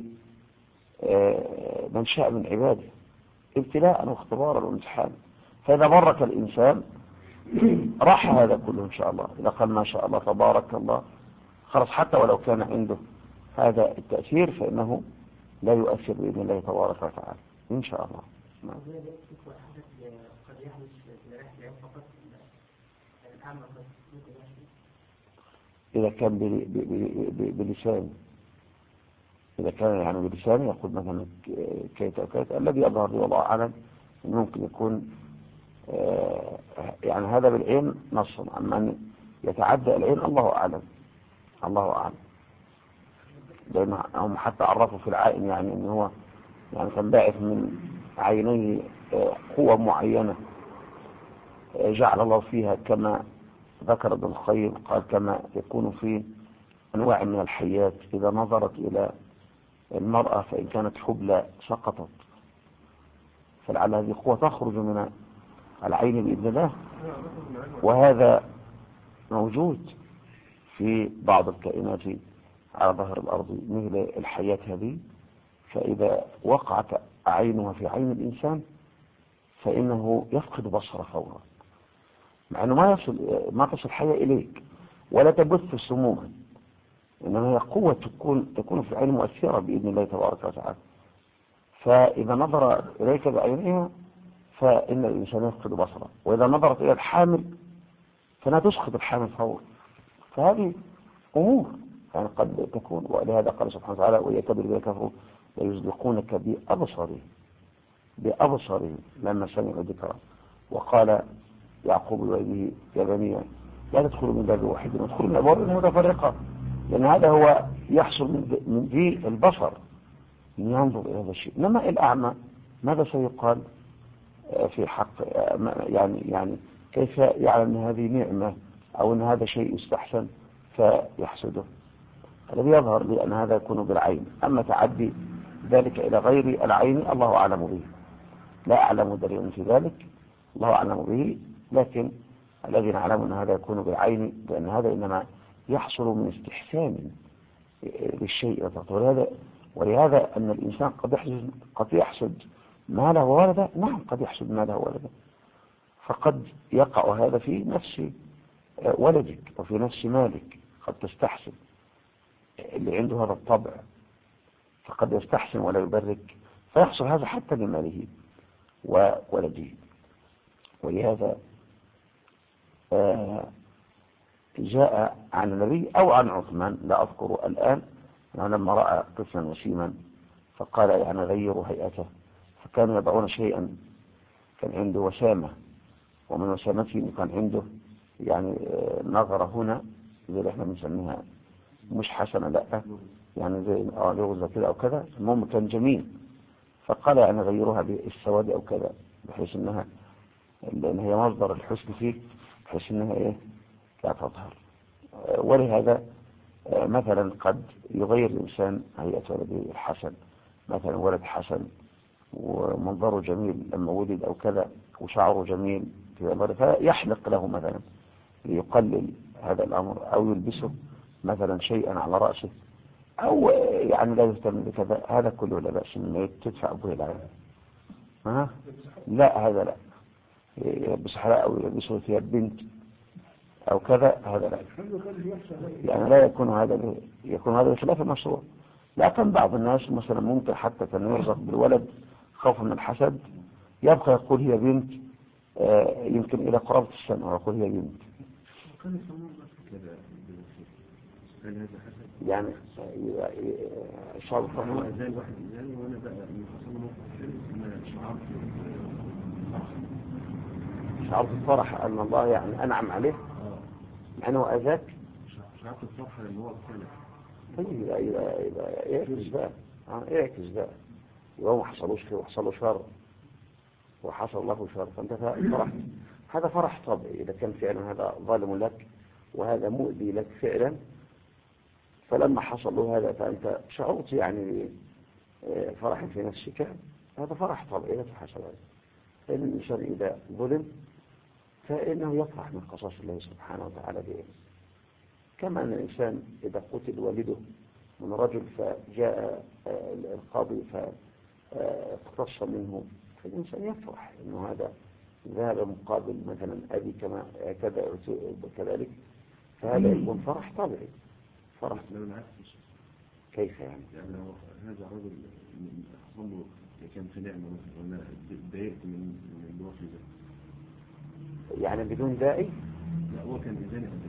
Speaker 1: من شاء من عباده ابتلاء واختبارا وامتحانا. فإذا برك الإنسان راح هذا كله إن شاء الله. إذا قال ما شاء الله تبارك الله خلاص، حتى ولو كان عنده هذا التأثير فإنه لا يؤثر بإذن الله تبارك وتعالى إن شاء الله. إذا كان بلسان، إذا كان يعني بلسان يقول مثلا كيت أو كيت، الذي يظهر لي والله أعلم ممكن يكون يعني هذا بالعين نصا، أما أن يتعدى العين الله أعلم، الله أعلم. لأنهم حتى عرفوا في العائن يعني أنه هو يعني كان باعث من عينيه قوة معينة جعل الله فيها كما ذكر ابن القيم، قال كما يكون في أنواع من الحيات إذا نظرت إلى المرأة فإن كانت حبلى سقطت، فلعل هذه قوة تخرج من العين بإذن الله. وهذا موجود في بعض الكائنات على ظهر الأرض مثل الحياة هذه، فإذا وقعت عينها في عين الإنسان فإنه يفقد بصره فورا، مع أنه ما تصل حياة إليك ولا تبث سموما، إنما هي قوة تكون في العين مؤثرة بإذن الله تبارك وتعالى. فإذا نظر إليك بعينها فإن الإنسان يفقد بصره، وإذا نظرت إلى الحامل فلا تسقط الحامل فورا. فهذه أمور يعني قد تكون، ولهذا قال سبحانه وتعالى ويكبر بها كفروا ليزلقونك بأبصارهم لما سمعوا ذكرا. وقال يعقوب لأبيه يا بني لا تدخلوا من باب واحد وادخلوا من أبواب متفرقة، لأن هذا هو يحصل من ذي البصر أن ينظر إلى هذا الشيء. إنما الأعمى ماذا سيقال في حق يعني كيف يعلم أن هذه نعمة أو أن هذا شيء يستحسن فيحسده؟ الذي يظهر لي أن هذا يكون بالعين، أما تعدي ذلك إلى غير العين الله أعلم به، لا أعلم دليل في ذلك، الله أعلم به. لكن الذي نعلم أن هذا يكون بالعين، لأن هذا إنما يحصل من استحسان للشيء. ولهذا أن الإنسان قد يحسد ماله وولده. نعم قد يحسد ماله وولده، فقد يقع هذا في نفس ولدك وفي نفس مالك. قد تستحسن اللي عنده هذا الطبع، فقد يستحسن ولا يبرك، فيحصل هذا حتى لماله وولده. ولهذا جاء عن النبي أو عن عثمان لا أذكر الآن لما رأى طفلا وسيما فقال يعني غيروا هيئته، فكانوا يضعون شيئا كان عنده وسامة، ومن وسامته كان عنده يعني نظرة هنا زي اللي احنا بنسميها مش حسنة لا يعني زي لغزة كده أو كذا، المهم كان جميل. فقال يعني غيروها بالسواد أو كذا بحيث انها لأن هي مصدر الحسن فيه، بحيث انها ايه لا تظهر. ولهذا مثلا قد يغير الإنسان هيئة ولده الحسن، مثلا ولد حسن ومنظره جميل لما ولد أو كذا وشعره جميل في نظره، فيحلق له مثلا ليقلل هذا الأمر، أو يلبسه مثلا شيئا على رأسه، أو يعني لا يهتم بكذا. هذا كله لا بأس منه، تدفع به العين. لا هذا لا، يلبس حلاء أو يلبسه ثياب بنت أو كذا، هذا لا، يعني لا يكون هذا بخلاف المشروع. لكن بعض الناس مثلا ممكن حتى كان يرزق بالولد خوفا من الحسد يبقى يقول هي بنت، يمكن إلى قرابة السنة ويقول هي بنت، يعني شعر الفرح شعرت الفرح أن الله يعني أنعم عليه يعني هو أذاك، شعرت الفرح لأنه هو الخلق. طيب يعكس بقى يعكس بقى وهو ما حصلوش خير وحصله شر وحصل له شر، فأنت فرحت. هذا فرح طبيعي إذا كان فعلا هذا ظالم لك وهذا مؤذي لك فعلا، فلما حصل له هذا فأنت شعرت يعني فرح في نفسك، هذا فرح طبيعي لا تحسب. لأن الإنسان إذا ظلم فإنه يفرح من قصص الله سبحانه وتعالى به. كما أن الإنسان إذا قتل والده من رجل فجاء القاضي فاقتص منه، فالإنسان يفرح أنه هذا ذهب مقابل مثلا أبي كما كذا كذلك، فهذا يكون فرح طبيعي. فرح كيف يعني
Speaker 3: لو هذا الرجل حصل له كان في نعمة وأنا اتضايقت من الوفي ده
Speaker 1: يعني بدون داعي؟
Speaker 3: لا، هو كان إذاني قبل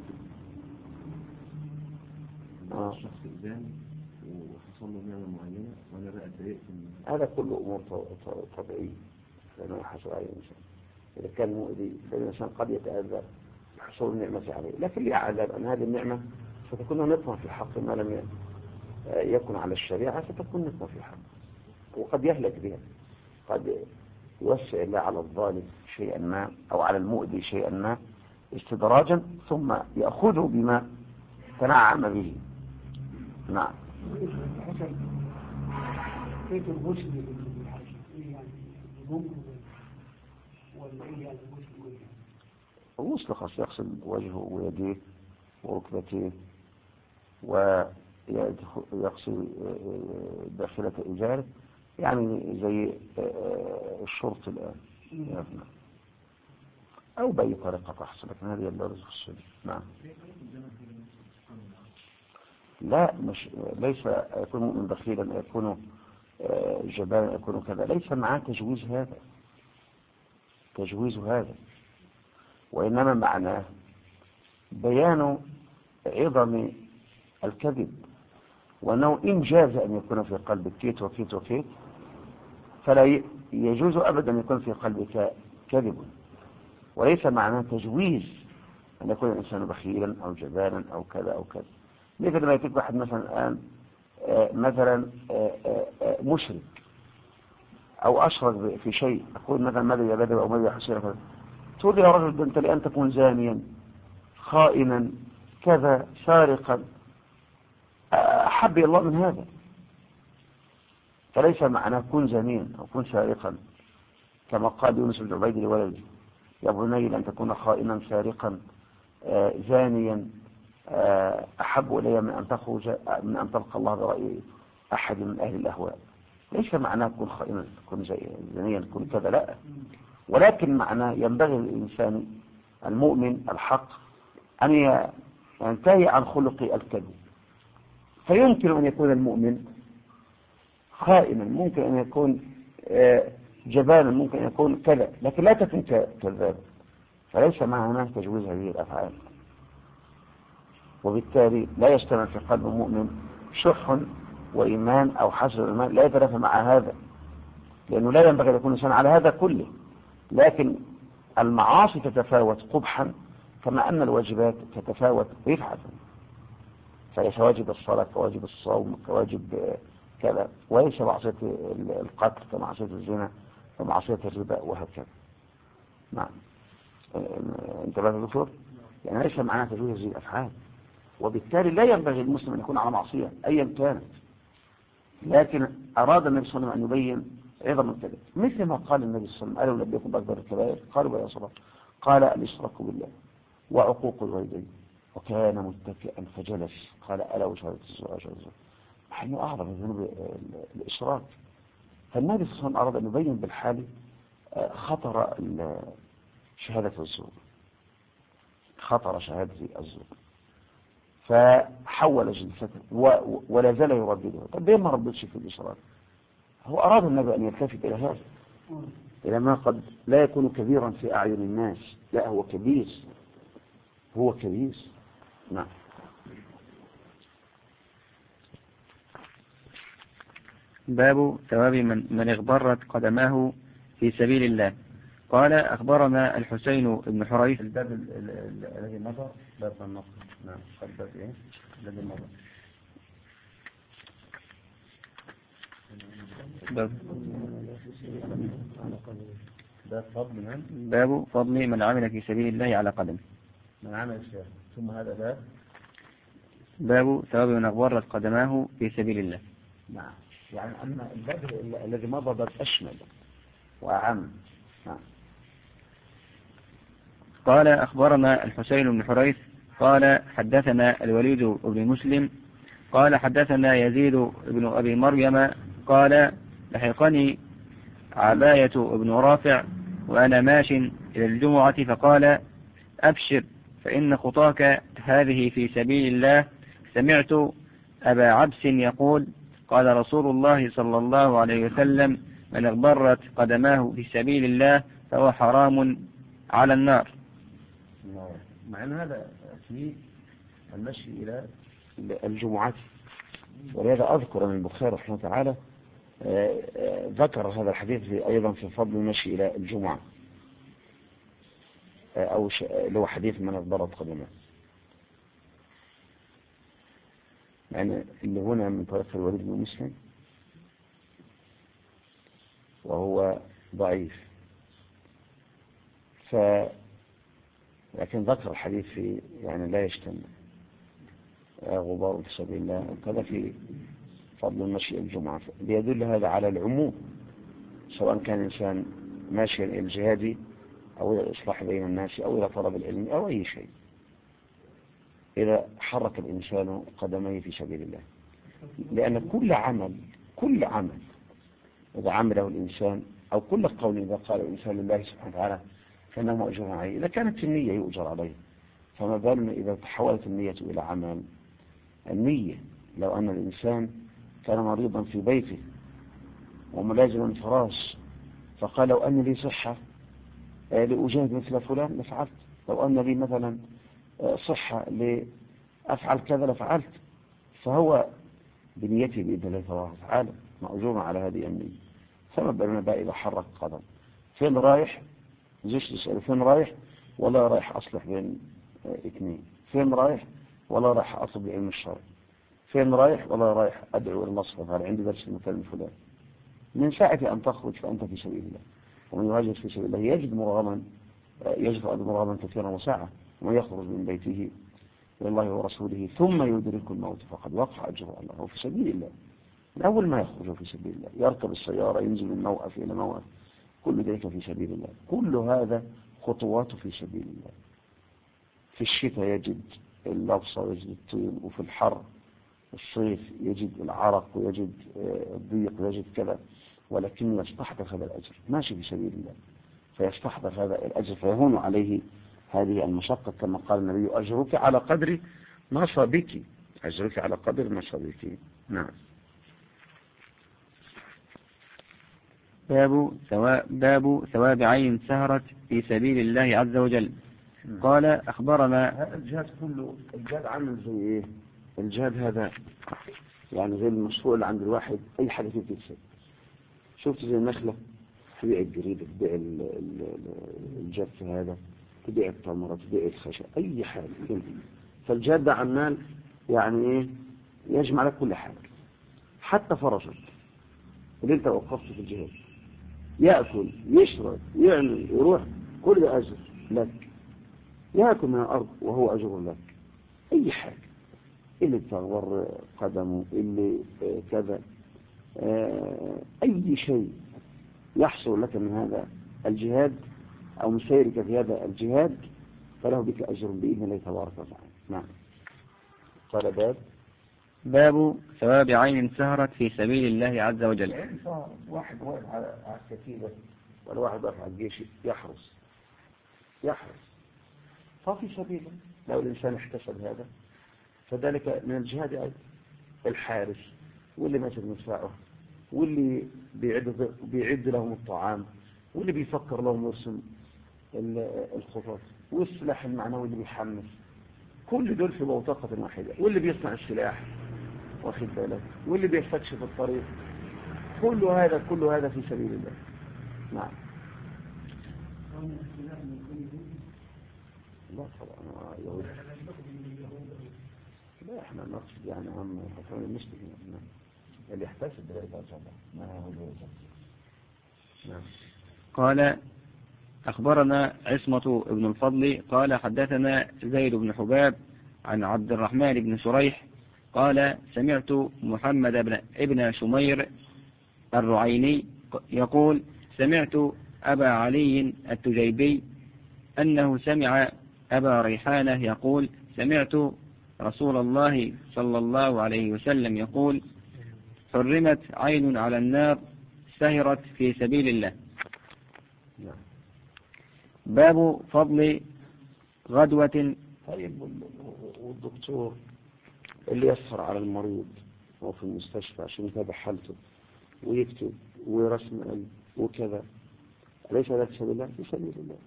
Speaker 3: كده. الشخص إذاني وحصل له نعمة معينة وأنا بقى اتضايقت من
Speaker 1: هذا كله أمور طبيعية لأنه يحصل عليه الإنسان. إذا كان مؤذي فالإنسان قد يتأذى بحصول النعمة عليه، لكن يعلم أن هذه النعمة ستكون نقمة في الحق ما لم يكن على الشريعة، ستكون نقمة في الحق وقد يهلك بها. قد يوسع الله على الظالم شيئا ما أو على المؤذي شيئا ما استدراجا ثم يأخذه بما تنعم به. نعم.
Speaker 4: كيف الغسل بالحاجة؟ إيه يعني الغسل ولا إيه يعني الغسل؟
Speaker 1: الغسل خاص يغسل وجهه ويديه وركبتيه ويغسل داخلة إزاره، يعني زي الشرط الآن أو بأي طريقة تحصل، لكن هذه الدرجة في السنة. نعم. لا، مش ليس يكون مؤمن بخيلا، يكون جبانا، يكون كذا، ليس معاه تجويز هذا، وإنما معناه بيان عظم الكذب، وأنه إن جاز أن يكون في قلبك كيت وكيت وكيت، فلا يجوز أبدا أن يكون في قلبك كذب. وليس معناه تجويز أن يكون الإنسان بخيلا أو جبانا أو كذا أو كذا. مثل ما يتك واحد مثلا الآن مثلا مشرك أو أشرك في شيء، أقول مثلا ماذا يا بدر أو ماذا يا حسين كذا، تقول لي يا رجل أنت لأن تكون زانيا خائنا كذا سارقا، أحب الله من هذا. فليس معناه كن زانيا أو كن سارقا، كما قال يونس بن عبيد لولده يا بني لأن تكون خائنا سارقا زانيا أحب إلي من أن تلقى الله برأي أحد من أهل الأهواء. ليس معناه كن خائنا كن زانيا كن كذا، لا، ولكن معناه ينبغي للإنسان المؤمن الحق أن ينتهي عن خلق الكذب. فيمكن أن يكون المؤمن خائنا، ممكن أن يكون جبانا، ممكن أن يكون كذا، لكن لا تكون كذابا. فليس معناه تجويز هذه الأفعال، وبالتالي لا يجتمع في قلب المؤمن شح وإيمان أو حسن الإيمان، لا يتنافى مع هذا، لأنه لا ينبغي أن يكون الإنسان على هذا كله. لكن المعاصي تتفاوت قبحا كما أن الواجبات تتفاوت رفعة، فليس واجب الصلاة كواجب الصوم كواجب كذا، وليس معصية القتل كمعصية الزنا كمعصية الربا وهكذا. نعم. انتبه دكتور؟ يعني ليس معناه تجويز هذه الأفعال، وبالتالي لا ينبغي المسلم أن يكون على معصية أيا كانت، لكن أراد النبي صلى الله عليه وسلم أن يبين عظم الكذب، مثل ما قال النبي صلى الله عليه وسلم: ألو نبئكم بأكبر الكبائر؟ قالوا يا صلاة، قال الإشراك بالله وعقوق الوالدين. وكان متكئا فجلس، قال ألا وشهادة الزور أجر الزور، نحن أعظم الذنوب الإشراك. فالنبي صلى الله عليه وسلم أراد أن يبين بالحال خطر شهادة الزور، خطر شهادة الزور، فحول جلسته ولا زال يرددها. طب ليه ما رددش في الإشراك؟ هو أراد النبي أن يلتفت إلى هذا، إلى ما قد لا يكون كبيرا في أعين الناس، لا هو كبير، هو كبير. نعم.
Speaker 2: باب ثواب من اغبرت قدماه في سبيل الله. قال أخبرنا الحسين بن حريث.
Speaker 1: الباب الذي مضى باب النصر. نعم. الباب إيه الذي مضى؟
Speaker 2: باب فضل من عمل في سبيل الله على قدم.
Speaker 1: من عمل الشيء. ثم هذا
Speaker 2: باب ثواب من اغبرت قدماه في سبيل الله.
Speaker 1: نعم. يعني أن الباب الذي مضى باب أشمل وأعم. نعم.
Speaker 2: قال أخبرنا الحسين بن حريث قال حدثنا الوليد بن مسلم قال حدثنا يزيد بن أبي مريم قال لحقني عباية بن رافع وأنا ماش إلى الجمعة فقال أبشر فإن خطاك هذه في سبيل الله. سمعت أبا عبس يقول قال رسول الله صلى الله عليه وسلم من اغبرت قدماه في سبيل الله فهو حرام على النار.
Speaker 1: مع أن هذا في المشي إلى الجمعة، ولهذا أذكر أن البخاري رحمه الله تعالى ذكر هذا الحديث أيضا في فضل المشي إلى الجمعة، أو اللي هو حديث من اغبرت قدماه، يعني اللي هنا من طريق الوليد بن مسلم وهو ضعيف، لكن ذكر الحديث في يعني لا يجتمع غبار في سبيل الله كذا في فضل المشي الجمعة، ليدل هذا على العموم، سواء كان إنسان ماشيا إلى الجهاد أو إلى الإصلاح بين الناس أو إلى طلب العلم أو أي شيء، إذا حرك الإنسان قدميه في سبيل الله، لأن كل عمل إذا عمله الإنسان أو كل قول إذا قال الإنسان لله سبحانه وتعالى فإنه مأجور عليه، إذا كانت النية يؤجر عليه، فما بالنا إذا تحولت النية إلى عمل. النية لو أن الإنسان كان مريضا في بيته وملازما فراش فقال لو أن لي صحة لأجاهد مثل فلان لفعلت، لو أن لي مثلا صحة لأفعل كذا لفعلت، فهو بنيته بإذن الله تبارك وتعالى مأجور على هذه النية. فما بالنا بقى إذا حرك قدم، فين رايح؟ زوجتي تسأل فين رايح؟ ولا رايح أصلح بين اثنين، فين رايح؟ ولا رايح أطلب العلم الشرعي، فين رايح؟ ولا رايح أدعو إلى الله سبحانه وتعالى عندي درس المكان الفلاني. من ساعة أن تخرج فأنت في سبيل الله، ومن يهاجر في سبيل الله يجد مرغما كثيرا وسعة، ومن يخرج من بيته إلى الله ورسوله ثم يدرك الموت فقد وقع أجره الله، هو في سبيل الله من أول ما يخرج في سبيل الله، يركب السيارة ينزل من موقف إلى موقف، كل ذلك في سبيل الله، كل هذا خطوات في سبيل الله. في الشتاء يجد اللبصة ويجد الطين، وفي الحر الصيف يجد العرق ويجد الضيق ويجد كذا، ولكن يستحضر هذا الأجر، ماشي في سبيل الله فيستحضر هذا الأجر فيهون عليه هذه المشقة، كما قال النبي أجرك على قدر نصبك، أجرك على قدر نصبك. نعم.
Speaker 2: باب ثواب عين سهرت في سبيل الله عز وجل. قال أخبرنا
Speaker 1: هذا الجهاد كله، الجهاد عامل زي إيه؟ الجهاد هذا يعني زي المشروع اللي عند الواحد، أي حاجة فيه تكسب. شفت زي النخلة تبيع الجريدة، تبيع الجف هذا، تبيع التمرة، تبيع الخشب، أي حاجة. فالجهاد ده عمال يعني إيه؟ يجمع لك كل حاجة، حتى فرسك اللي أنت وقفت في الجهاد، يأكل يشرب يعمل يروح، كل ده أجر لك، يأكل من الأرض وهو أجر لك. أي حاجة، اللي تغور قدمه، اللي كذا، أي شيء يحصل لك من هذا الجهاد أو مسيرك في هذا الجهاد فله بك أجر بإذن الله تبارك وتعالى. نعم. قال
Speaker 2: باب ثواب عين سهرت في سبيل الله عز وجل.
Speaker 1: يعني واحد واقف على الكتيبة ولا واحد واقف على الجيش يحرس ففي سبيله، لو الإنسان احتسب هذا فذلك من الجهاد أيضا. الحارس واللي ماسك مدفعه واللي بيعد لهم الطعام واللي بيفكر لهم يرسم الخطط والسلاح المعنوي اللي بيحمس، كل دول في بوتقة واحدة، واللي بيصنع السلاح واخد بالك، واللي بيستكشف الطريق، كل هذا في سبيل الله. نعم. لا طبعا يهود، لا احنا نقصد يعني عم حكام المسلمين اللي يحتسب بذلك ان شاء الله ما هو الوزن. نعم.
Speaker 2: قال أخبرنا عصمة بن الفضل قال حدثنا زيد بن حباب عن عبد الرحمن بن شريح قال سمعت محمد ابن شمير الرعيني يقول سمعت أبا علي التجيبي أنه سمع أبا ريحانة يقول سمعت رسول الله صلى الله عليه وسلم يقول حرمت عين على النار سهرت في سبيل الله.
Speaker 1: نعم.
Speaker 2: باب فضل غدوة.
Speaker 1: طيب، والدكتور اللي يسهر على المريض وهو في المستشفى عشان يتابع حالته ويكتب ورسم قلب وكذا، أليس ذلك في سبيل الله؟ في سبيل الله.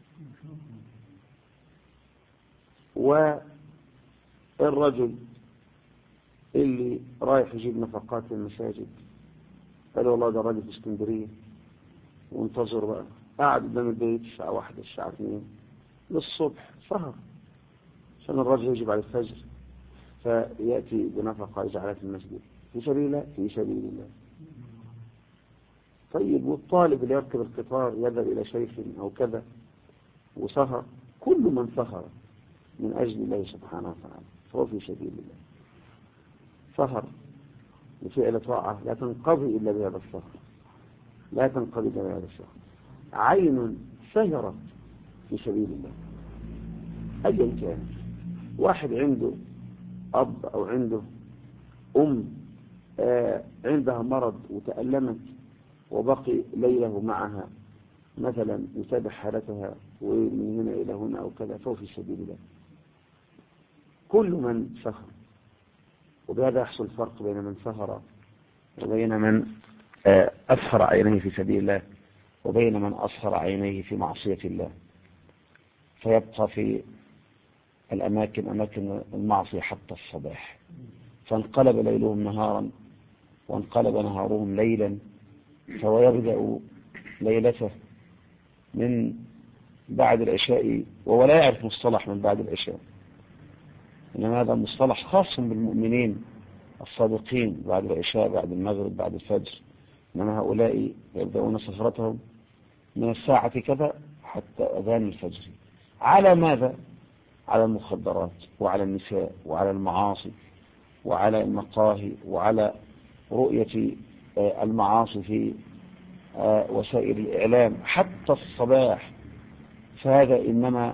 Speaker 1: والرجل اللي رايح يجيب نفقات المساجد قال والله ده الراجل في اسكندرية وانتظر بقى، قاعد قدام البيت الساعة 1 الساعة 2 للصبح سهر عشان الرجل يجب على الفجر فيأتي بنفقة يجعلها في المسجد. في سبيل الله، في سبيل الله. طيب، والطالب اللي يركب القطار يذهب إلى شيخ أو كذا وسهر، كل من سهر من أجل الله سبحانه وتعالى فهو في سبيل الله. سهر لفعل طاعة لا تنقضي إلا بهذا السهر، لا تنقضي إلا بهذا السهر. عين سهرت في سبيل الله أيا كان، واحد عنده أب أو عنده أم عندها مرض وتألمت وبقي ليله معها مثلا يتابع حالتها ومن هنا إلى هنا أو كذا فهو في سبيل الله. كل من سهر، وبهذا يحصل الفرق بين من سهر وبين من أسهر عينيه في سبيل الله وبين من أسهر عينيه في معصية الله، فيبقى في أماكن المعصية حتى الصباح، فانقلب ليلهم نهارا وانقلب نهارهم ليلا، فهو يبدأ ليلته من بعد العشاء وهو لا يعرف مصطلح من بعد العشاء، إنما هذا مصطلح خاص بالمؤمنين الصادقين بعد العشاء بعد المغرب بعد الفجر، إنما هؤلاء يبدأون سفرتهم من الساعة كذا حتى أذان الفجر. على ماذا؟ على المخدرات وعلى النساء وعلى المعاصي وعلى المقاهي وعلى رؤية المعاصي في وسائل الإعلام حتى الصباح، فهذا إنما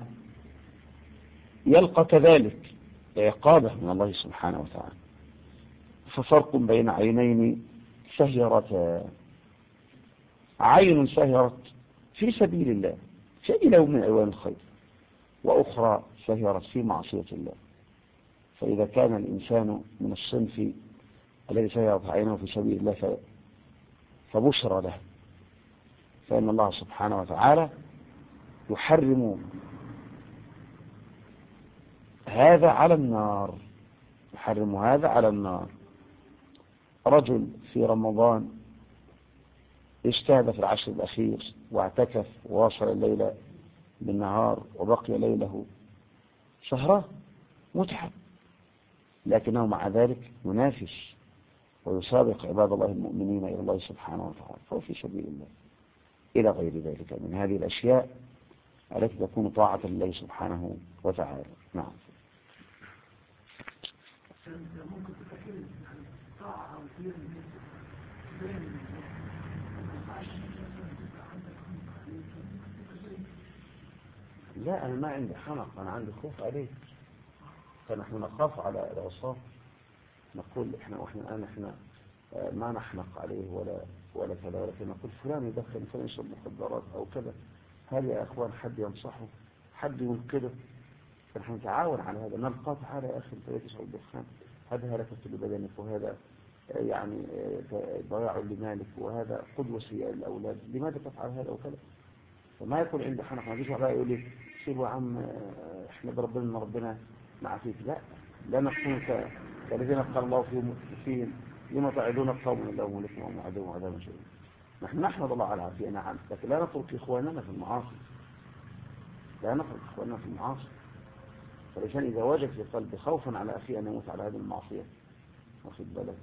Speaker 1: يلقى كذلك عقابه من الله سبحانه وتعالى. ففرق بين عينين سهرتا، عين سهرت في سبيل الله في أي لون من ألوان الخير، وأخرى سهرت في معصية الله. فإذا كان الإنسان من الصنف الذي سهرت عينه في سبيل الله فبشرى له، فإن الله سبحانه وتعالى يحرم هذا على النار، يحرم هذا على النار. رجل في رمضان اجتهد في العشر الأخير واعتكف وواصل الليل بالنهار وبقي ليله سهرة متعب، لكنه مع ذلك ينافس ويسابق عباد الله المؤمنين إلى الله سبحانه وتعالى، فهو في سبيل الله. إلى غير ذلك من هذه الأشياء التي تكون طاعة لله سبحانه وتعالى. نعم.
Speaker 4: ممكن تتكلم عن طاعة أو خير
Speaker 1: لا، أنا ما عندي حمق، أنا عندي خوف عليه، فنحن نخاف على العصاة، نقول إحنا ما نحنق عليه ولا كذا، ولكن نقول فلان يدخن، فلان يشرب مخدرات أو كذا، هل يا أخوان حد ينصحه، حد ينقذه؟ فنحن نتعاون على هذا، نلقى تعالى يا أخي أنت تشرب الدخان، هذا هلكة لبدنك، وهذا يعني ضياع لمالك، وهذا قدوة سيئة للأولاد، لماذا تفعل هذا وكذا؟ فما يكون عندي حنق، ما فيش واحد يقول لي سيبوا يا عم احمد ربنا ان ربنا معافيك. لا نكون كالذين قال الله فيهم لما تعدون قوما لهم لكم وهم عدو عذاب شديد. نحن نحمد الله على العافية نعم، لكن لا نترك إخواننا في المعاصي، لا نترك إخواننا في المعاصي. فالإنسان إذا وجد في قلبه خوفا على أخيه أن يموت على هذه المعصية واخد بالك،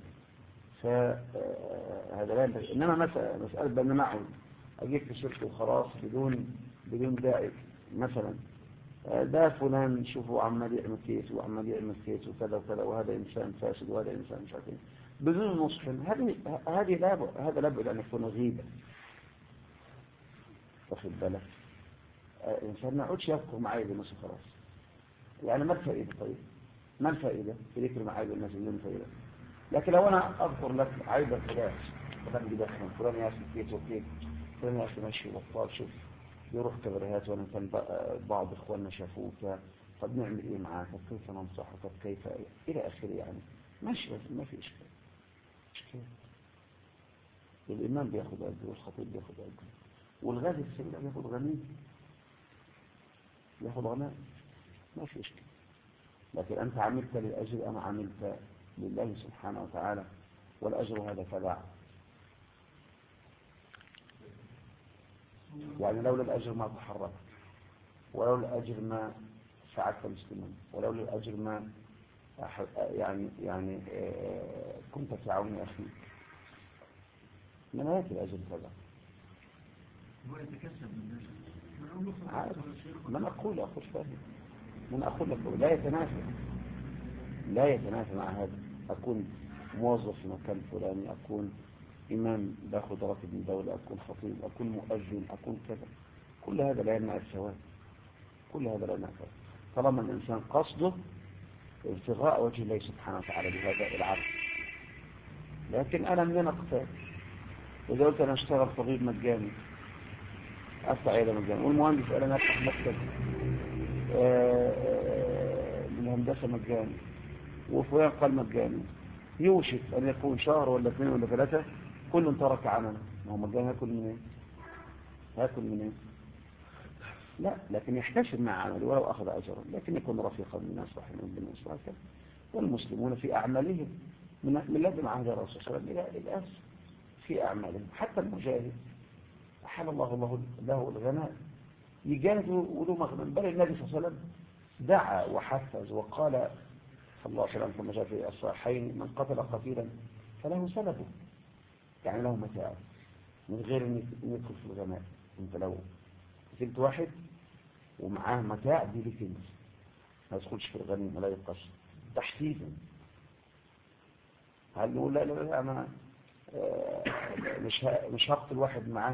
Speaker 1: فهذا لا ينبغي. إنما مسألة بأن نعود أجيب في شرك وخلاص بدون داعي، مثلا ده فلان شوفوا عمال يعمل كيس وعمال يعمل كيس وكذا وكذا، وهذا إنسان فاسد وهذا إنسان مش عارف ايه، بدون نصح، هذا لابد أن يكون غيبة واخد بالك. الإنسان ما يقعدش يذكر معايب الناس خلاص. يعني ما الفائدة؟ طيب ما الفائدة في ذكر معايب الناس اللي فائدة؟ لكن لو أنا أذكر لك عيب فلان، فلان بيدخن، فلان ياسر بيته وكيف، فلان ياسر ماشي بطال، شوف يروح كبريات، وأنا كان بعض إخواننا شافوه، طب نعمل إيه معاه؟ طب كيف ننصحه؟ طب كيف إلى آخره يعني. ماشي، بس ما في إشكال. الإمام بياخد أجر، والخطيب بياخد أجر، والغازي في السبيل بياخد غنيم، ياخد غناء، ما في إشكال. لكن أنت عملت للأجر، أنا عملت لله سبحانه وتعالى، والأجر هذا تبع. يعني لولا الأجر ما تحركت، ولولا الأجر ما ساعدت المسلمين، ولولا الأجر ما يعني كنت تعاوني أخي. من يأتي الأجر تبع. من أقول أخذ فاهم، من أقول لك لا يتنافى مع هذا. أكون موظف في مكان فلاني، أكون إمام باخذ راتب من دولة، أكون خطيب، أكون مؤذن، أكون كذا، كل هذا لا يمنع الثواب، كل هذا لا يمنع الثواب طالما الإنسان قصده ابتغاء وجه الله سبحانه وتعالى بهذا العمل. لكن أنا منين أقتل؟ إذا قلت أنا أشتغل طبيب مجاني، أفتح عيادة مجاني، والمهندس قال أنا أفتح مكتب بالهندسة مجاني، وفلان قال مجاني، يوشك أن يكون شهر ولا 2 ولا 3 كل ترك عمله. ما هو مجاني هاكل منين؟ لا، لكن يحتسب مع عمله ولو أخذ أجرا، لكن يكون رفيقا بالناس رحمه بالناس وهكذا. والمسلمون في أعمالهم من لدن عهد الرسول صلى الله عليه وسلم إلى الآن في أعمالهم. حتى المجاهد أحل الله له الغناء، يجاهد وله مغنم. بل النبي صلى الله عليه وسلم دعا وحفز وقال صلى الله عليه وسلم كما جاء في الصحيحين: من قتل قتيلا فله سلبه، يعني له متاع من غير ان يدخل في الغناء. انت لو قتلت واحد ومعاه متاع دي ليك انت، ما يدخلش في الغنيمه، لا يقص تحديدا. هل نقول لا انا مش هقتل واحد معاه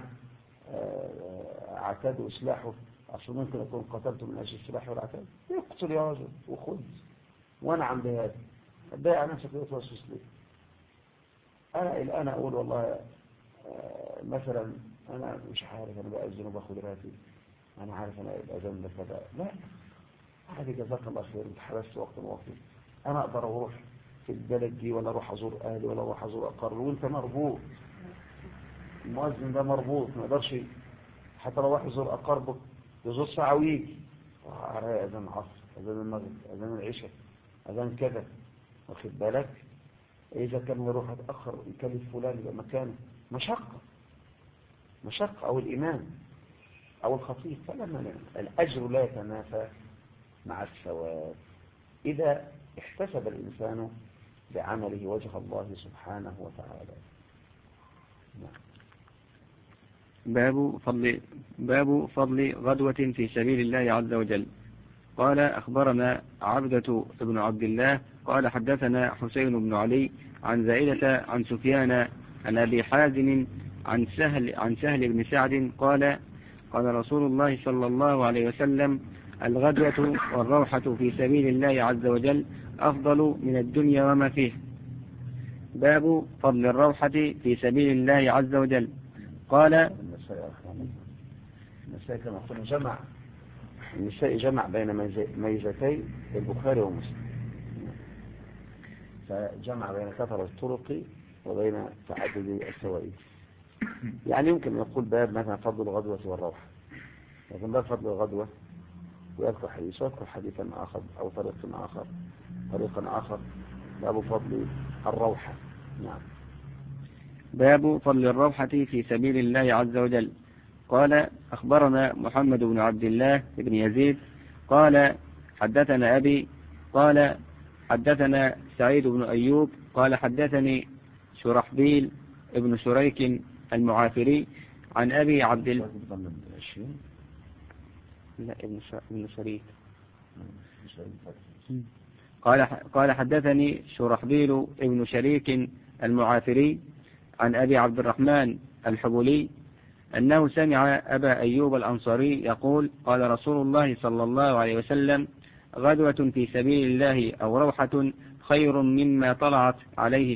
Speaker 1: عتاد وسلاحه، اصل ممكن اكون قتلته من اجل السلاح والعتاد؟ يقتل يا رجل وخذ، وانا عند هذا اتضايق على نفسك وتوسوس لي. انا الان اقول والله مثلا انا مش عارف، انا بأذن وباخد راتب، انا عارف انا الاذان ده كذا، لا عادي جزاك الله خير، انت حبست وقت انا اقدر اروح في البلد دي، ولا اروح ازور اهلي، ولا اروح ازور اقاربي، وانت مربوط. المؤذن ده مربوط، ما يقدرش حتى لو راح يزور اقاربه يزور ساعه ويجي، اذان العصر، اذان المغرب، اذان العشاء، اذان كذا، واخد بالك؟ إذا كان يروح يتأخر يكلف فلان يبقى مكانه مشقة، أو الإمام أو الخطيب. فلما الأجر لا يتنافى مع الثواب إذا احتسب الإنسان بعمله وجه الله سبحانه وتعالى.
Speaker 2: باب فضل غدوة في سبيل الله عز وجل. قال أخبرنا عبدة بن عبد الله قال حدثنا حسين بن علي عن زائدة عن سفيان عن أبي حازم عن سهل بن سعد قال قال رسول الله صلى الله عليه وسلم: الغدوة والروحة في سبيل الله عز وجل أفضل من الدنيا وما فيه. باب فضل الروحة في سبيل الله عز وجل. قال
Speaker 1: النسائي كما قلنا النسائي جمع بين ميزتي البخاري ومسلم، فجمع بين كثرة الطرق وبين تعدد الفوائد. يعني يمكن يقول باب مثلا فضل الغدوة والروحة، لكن باب فضل الغدوة ويذكر حديث ويذكر حديثا آخر أو طريقا آخر باب فضل الروحة. نعم.
Speaker 2: باب فضل الروحة في سبيل الله عز وجل. قال أخبرنا محمد بن عبد الله بن يزيد قال حدثنا أبي قال حدثنا سعيد بن أيوب قال حدثني شرحبيل ابن شريك المعافري عن أبي عبد الله ابن شريك قال حدثني شرحبيل ابن شريك المعافري عن أبي عبد الرحمن الحبولي أنه سمع أبا أيوب الأنصاري يقول قال رسول الله صلى الله عليه وسلم غدوة في سبيل الله أو روحة خير مما طلعت عليه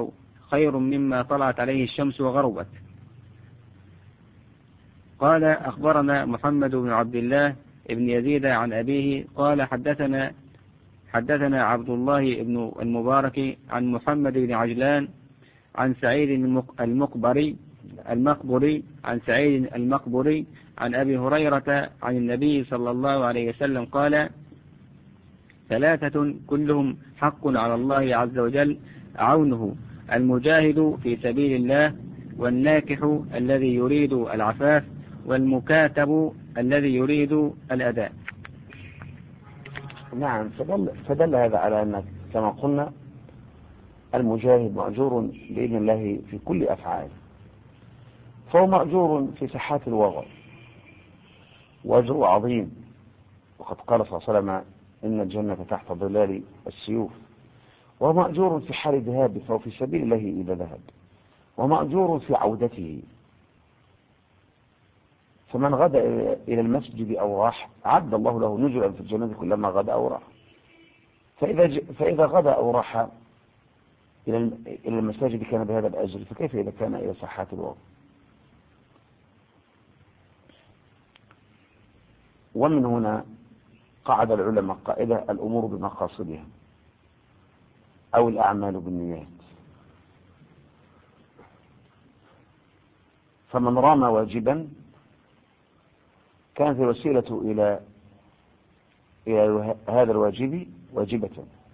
Speaker 2: الشمس وغربت. قال أخبرنا محمد بن عبد الله بن يزيد عن أبيه قال حدثنا عبد الله بن المبارك عن محمد بن عجلان عن سعيد المقبري عن سعيد المقبري عن أبي هريرة عن النبي صلى الله عليه وسلم قال 3 كلهم حق على الله عز وجل عونه المجاهد في سبيل الله والناكح الذي يريد العفاف والمكاتب الذي يريد الأداء.
Speaker 1: نعم. فدل هذا على أن كما قلنا المجاهد مأجور بإذن الله في كل أفعاله، فهو مأجور في ساحات الوغى وأجر عظيم، وقد قال صلى الله عليه وسلم إن الجنة تحت ظلال السيوف. ومأجور في حال ذهابه فهو في سبيل الله إذا ذهب، ومأجور في عودته. فمن غدا إلى المسجد أو راح عد الله له نزلا في الجنة كلما غدا أو راح. فإذا غدا أو راح إلى المساجد كان بهذا الأجر، فكيف إذا كان إلى ساحات الوغى؟ ومن هنا قعد العلماء قائدة الأمور بمقاصدها أو الأعمال بالنيات. فمن رام واجبا كانت الوسيلة إلى هذا الواجب واجبة،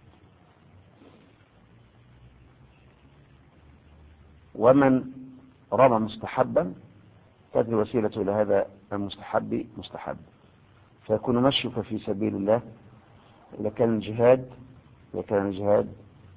Speaker 1: ومن رمى مستحبا كانت الوسيلة إلى هذا المستحب مستحب، فيكون مشيك في سبيل الله. إذا كان الجهاد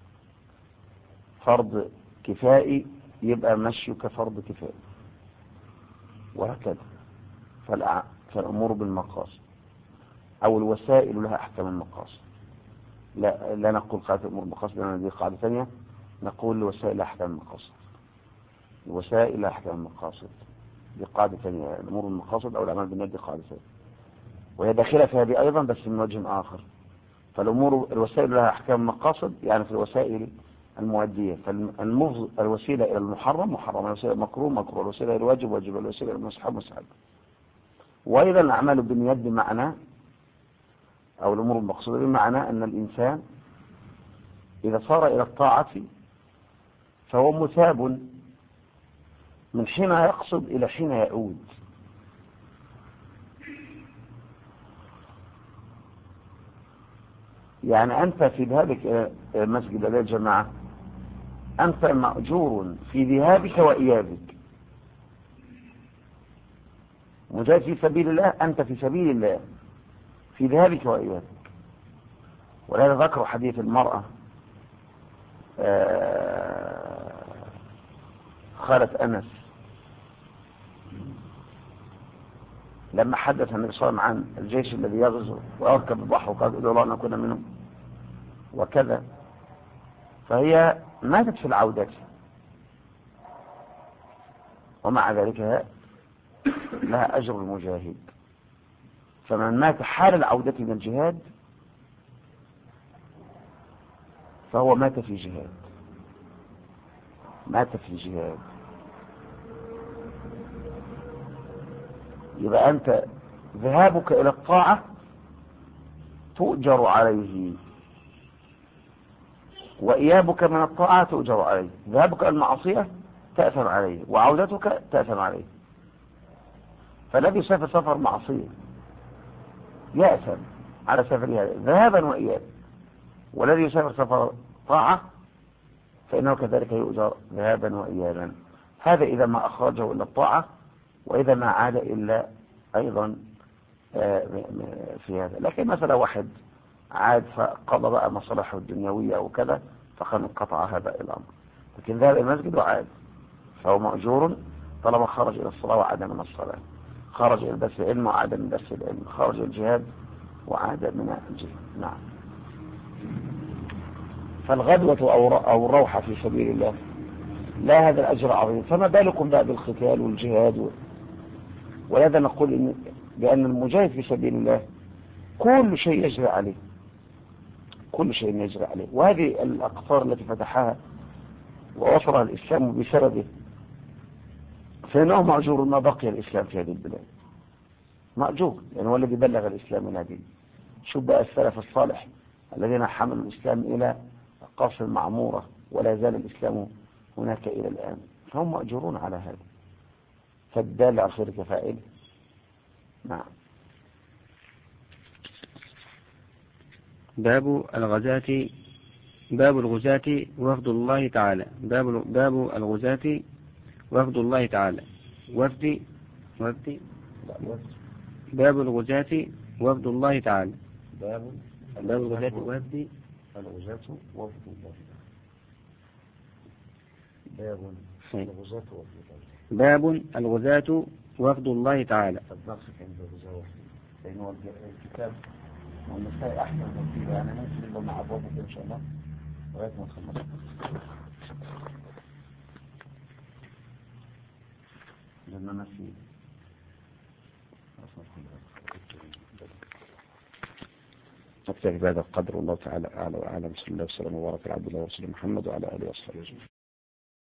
Speaker 1: فرض كفائي يبقى مشيك فرض كفائي، وهكذا. فالأمور بالمقاصد أو الوسائل لها أحكام المقاصد. لا نقول قاعدة الأمور بالمقاصد لأن دي قاعدة ثانية، نقول الوسائل لها أحكام المقاصد. الوسائل لها أحكام المقاصد دي قاعدة ثانية. الأمور بالمقاصد أو الأعمال بالنيات دي قاعدة ثانية، وهي داخلة في هذه أيضا بس من وجه آخر. الوسائل لها أحكام المقاصد يعني في الوسائل المؤدية. الوسيلة إلى المحرم محرم، الوسيلة إلى المكروه مكروه، الوسيلة إلى الواجب واجب، الوسيلة إلى المستحب مستحب. وأيضا الأعمال بالنيات بمعنى أو الأمور المقصودة بمعنى أن الإنسان إذا صار إلى الطاعة فهو مثاب من حين يقصد إلى حين يعود. يعني أنت في ذهابك إلى المسجد إلى الجماعة أنت مأجور في ذهابك وإيابك. مجاهد في سبيل الله أنت في سبيل الله في ذهابك وإيابك. ولهذا ذكر حديث المرأة خالة أنس لما حدث النبي صلى الله عليه وسلم عن الجيش الذي يغزو ويركب البحر وقال ادعوا الله أن نكون منهم وكذا، فهي ماتت في العودة، ومع ذلك لها أجر المجاهد. فمن مات حال العودة من الجهاد فهو مات في جهاد، مات في جهاد. يبقى أنت ذهابك إلى الطاعة تؤجر عليه، وإيابك من الطاعة تؤجر عليه. ذهابك إلى المعصية تأثم عليه، وعودتك تأثم عليه. فالذي يسافر سفر معصية يأثم على سفره ذهابا وإيابا، والذي يسافر سفر طاعة فإنه كذلك يؤجر ذهابا وإيابا. هذا إذا ما أخرجه إلى الطاعة، وإذا ما عاد إلا أيضا في هذا. لكن مثلا واحد عاد فقضى بقى مصالحه الدنيوية وكذا فقد انقطع هذا الأمر، لكن ذهب إلى المسجد وعاد فهو مأجور طالما خرج إلى الصلاة وعاد من الصلاة، خرج إلى درس العلم وعاد من درس العلم، خرج إلى الجهاد وعاد من الجهاد. نعم. فالغدوة أو الروحة في سبيل الله لا هذا الأجر عظيم، فما بالكم بقى بالقتال والجهاد ولذا نقول بأن المجاهد في سبيل الله كل شيء يجري عليه، كل شيء يجري عليه. وهذه الأقطار التي فتحها ووفرها الإسلام بسببه فإنه مأجور ما بقي الإسلام في هذه البلاد، مأجور، يعني هو الذي بلغ الإسلام من هذه. شوف بقى السلف الصالح الذين حملوا الإسلام إلى أقاصي المعمورة ولا زال الإسلام هناك إلى الآن، فهم مأجورون على هذا، فالدال على خير كفائل. نعم.
Speaker 2: باب الغزاة وفد الله تعالى. باب الغزاة وفد الله تعالى. باب الغزاة وفد الله تعالى.
Speaker 1: باب
Speaker 2: الغزاة وفد
Speaker 1: الغزاة وفد الله. باب الغزاة وفد الله.
Speaker 2: باب الغزاة وفد الله تعالى.
Speaker 1: النقص عند الغزاة وفد، لأنه الكتاب والنساء أحسن ترتيبا، يعني ممكن نبقى مع أبوابه إن شاء الله لغاية ما نخلص. لأننا في نكتفي بهذا القدر، والله تعالى أعلى وأعلم. صلى الله وسلم وبارك على عبد الله ورسوله محمد وعلى آله وصحبه أجمعين.